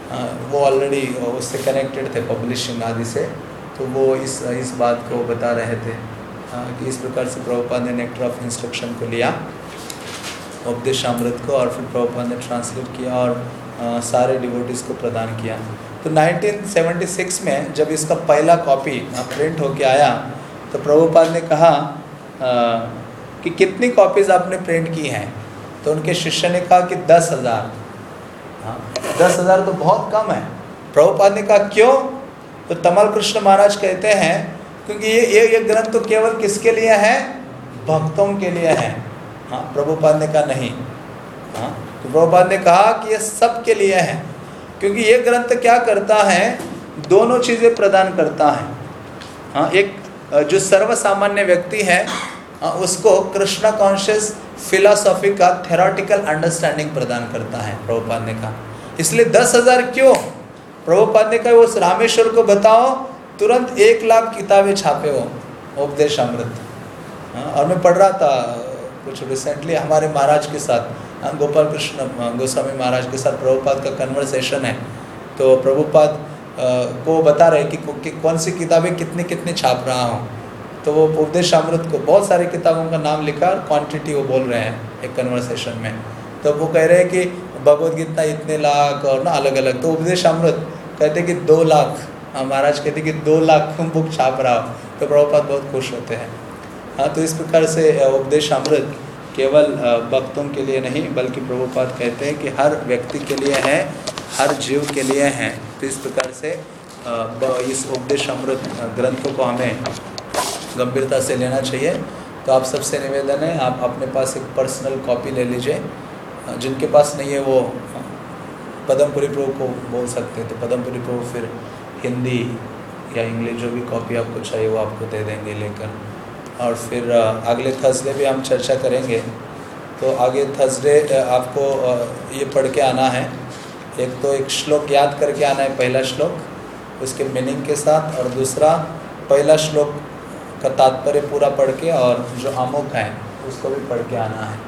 S1: वो ऑलरेडी उससे कनेक्टेड थे पब्लिशिंग आदि से, तो वो इस इस बात को बता रहे थे कि इस प्रकार से प्रभुपाद ने नेक्टर ऑफ इंस्ट्रक्शन को लिया, उपदेशामृत को, और फिर प्रभुपाद ने ट्रांसलेट किया और आ, सारे डिवोटीज़ को प्रदान किया। तो नाइनटीन सेवेंटी सिक्स में जब इसका पहला कॉपी प्रिंट होके आया तो प्रभुपाद ने कहा आ, कि कितनी कॉपीज़ आपने प्रिंट की हैं? तो उनके शिष्य ने कहा कि दस हज़ार। हाँ, दस हज़ार तो बहुत कम है। प्रभुपाद ने कहा क्यों? तो तमल कृष्ण महाराज कहते हैं क्योंकि ये ये ये ग्रंथ तो केवल किसके लिए है? भक्तों के लिए है। हाँ, प्रभुपाद ने कहा नहीं। हाँ, तो प्रभुपाद ने कहा कि ये सब के लिए है, क्योंकि ये ग्रंथ क्या करता है? दोनों चीज़ें प्रदान करता है। हाँ, एक जो सर्वसामान्य व्यक्ति है उसको कृष्णा कॉन्शियस फिलॉसफी का थेरोटिकल अंडरस्टैंडिंग प्रदान करता है, प्रभुपाद ने कहा। इसलिए दस हज़ार क्यों? प्रभुपाद ने कहा उस रामेश्वर को बताओ तुरंत एक लाख किताबें छापे हो उपदेश अमृत। हाँ, और मैं पढ़ रहा था कुछ रिसेंटली हमारे महाराज के साथ, गोपाल कृष्ण गोस्वामी महाराज के साथ प्रभुपाद का कन्वर्सेशन है, तो प्रभुपाद को बता रहे कि, कि कौन सी किताबें कितनी कितनी छाप रहा हूँ। तो वो उपदेश अमृत को बहुत सारी किताबों का नाम लिखा और क्वांटिटी वो बोल रहे हैं एक कन्वर्सेशन में। तो वो कह रहे हैं कि भगवद गीता इतने लाख और ना अलग अलग, तो उपदेश अमृत कहते कि दो लाख महाराज कहते कि दो लाख बुक छाप रहा हो, तो प्रभुपाद बहुत खुश होते हैं। हाँ, तो इस प्रकार से उपदेश अमृत केवल भक्तों के लिए नहीं बल्कि प्रभुपाद कहते हैं कि हर व्यक्ति के लिए है, हर जीव के लिए है। तो इस प्रकार से इस उपदेश अमृत ग्रंथों को हमें गंभीरता से लेना चाहिए। तो आप सबसे निवेदन है आप अपने पास एक पर्सनल कॉपी ले लीजिए, जिनके पास नहीं है वो पदमपुरी प्रभु को बोल सकते हैं, तो पदमपुरी प्रभु फिर हिंदी या इंग्लिश जो भी कॉपी आपको चाहिए वो आपको दे देंगे लेकर। और फिर अगले थर्सडे भी हम चर्चा करेंगे। तो आगे थर्सडे आपको ये पढ़ के आना है, एक तो एक श्लोक याद करके आना है, पहला श्लोक उसके मीनिंग के साथ, और दूसरा पहला श्लोक का तात्पर्य पूरा पढ़ के और जो आमुख है उसको भी पढ़ के आना है।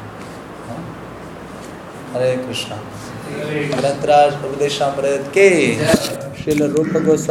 S1: हरे कृष्णा। ग्रंथराज उपदेशामृत के श्रील रूप गोस्वामी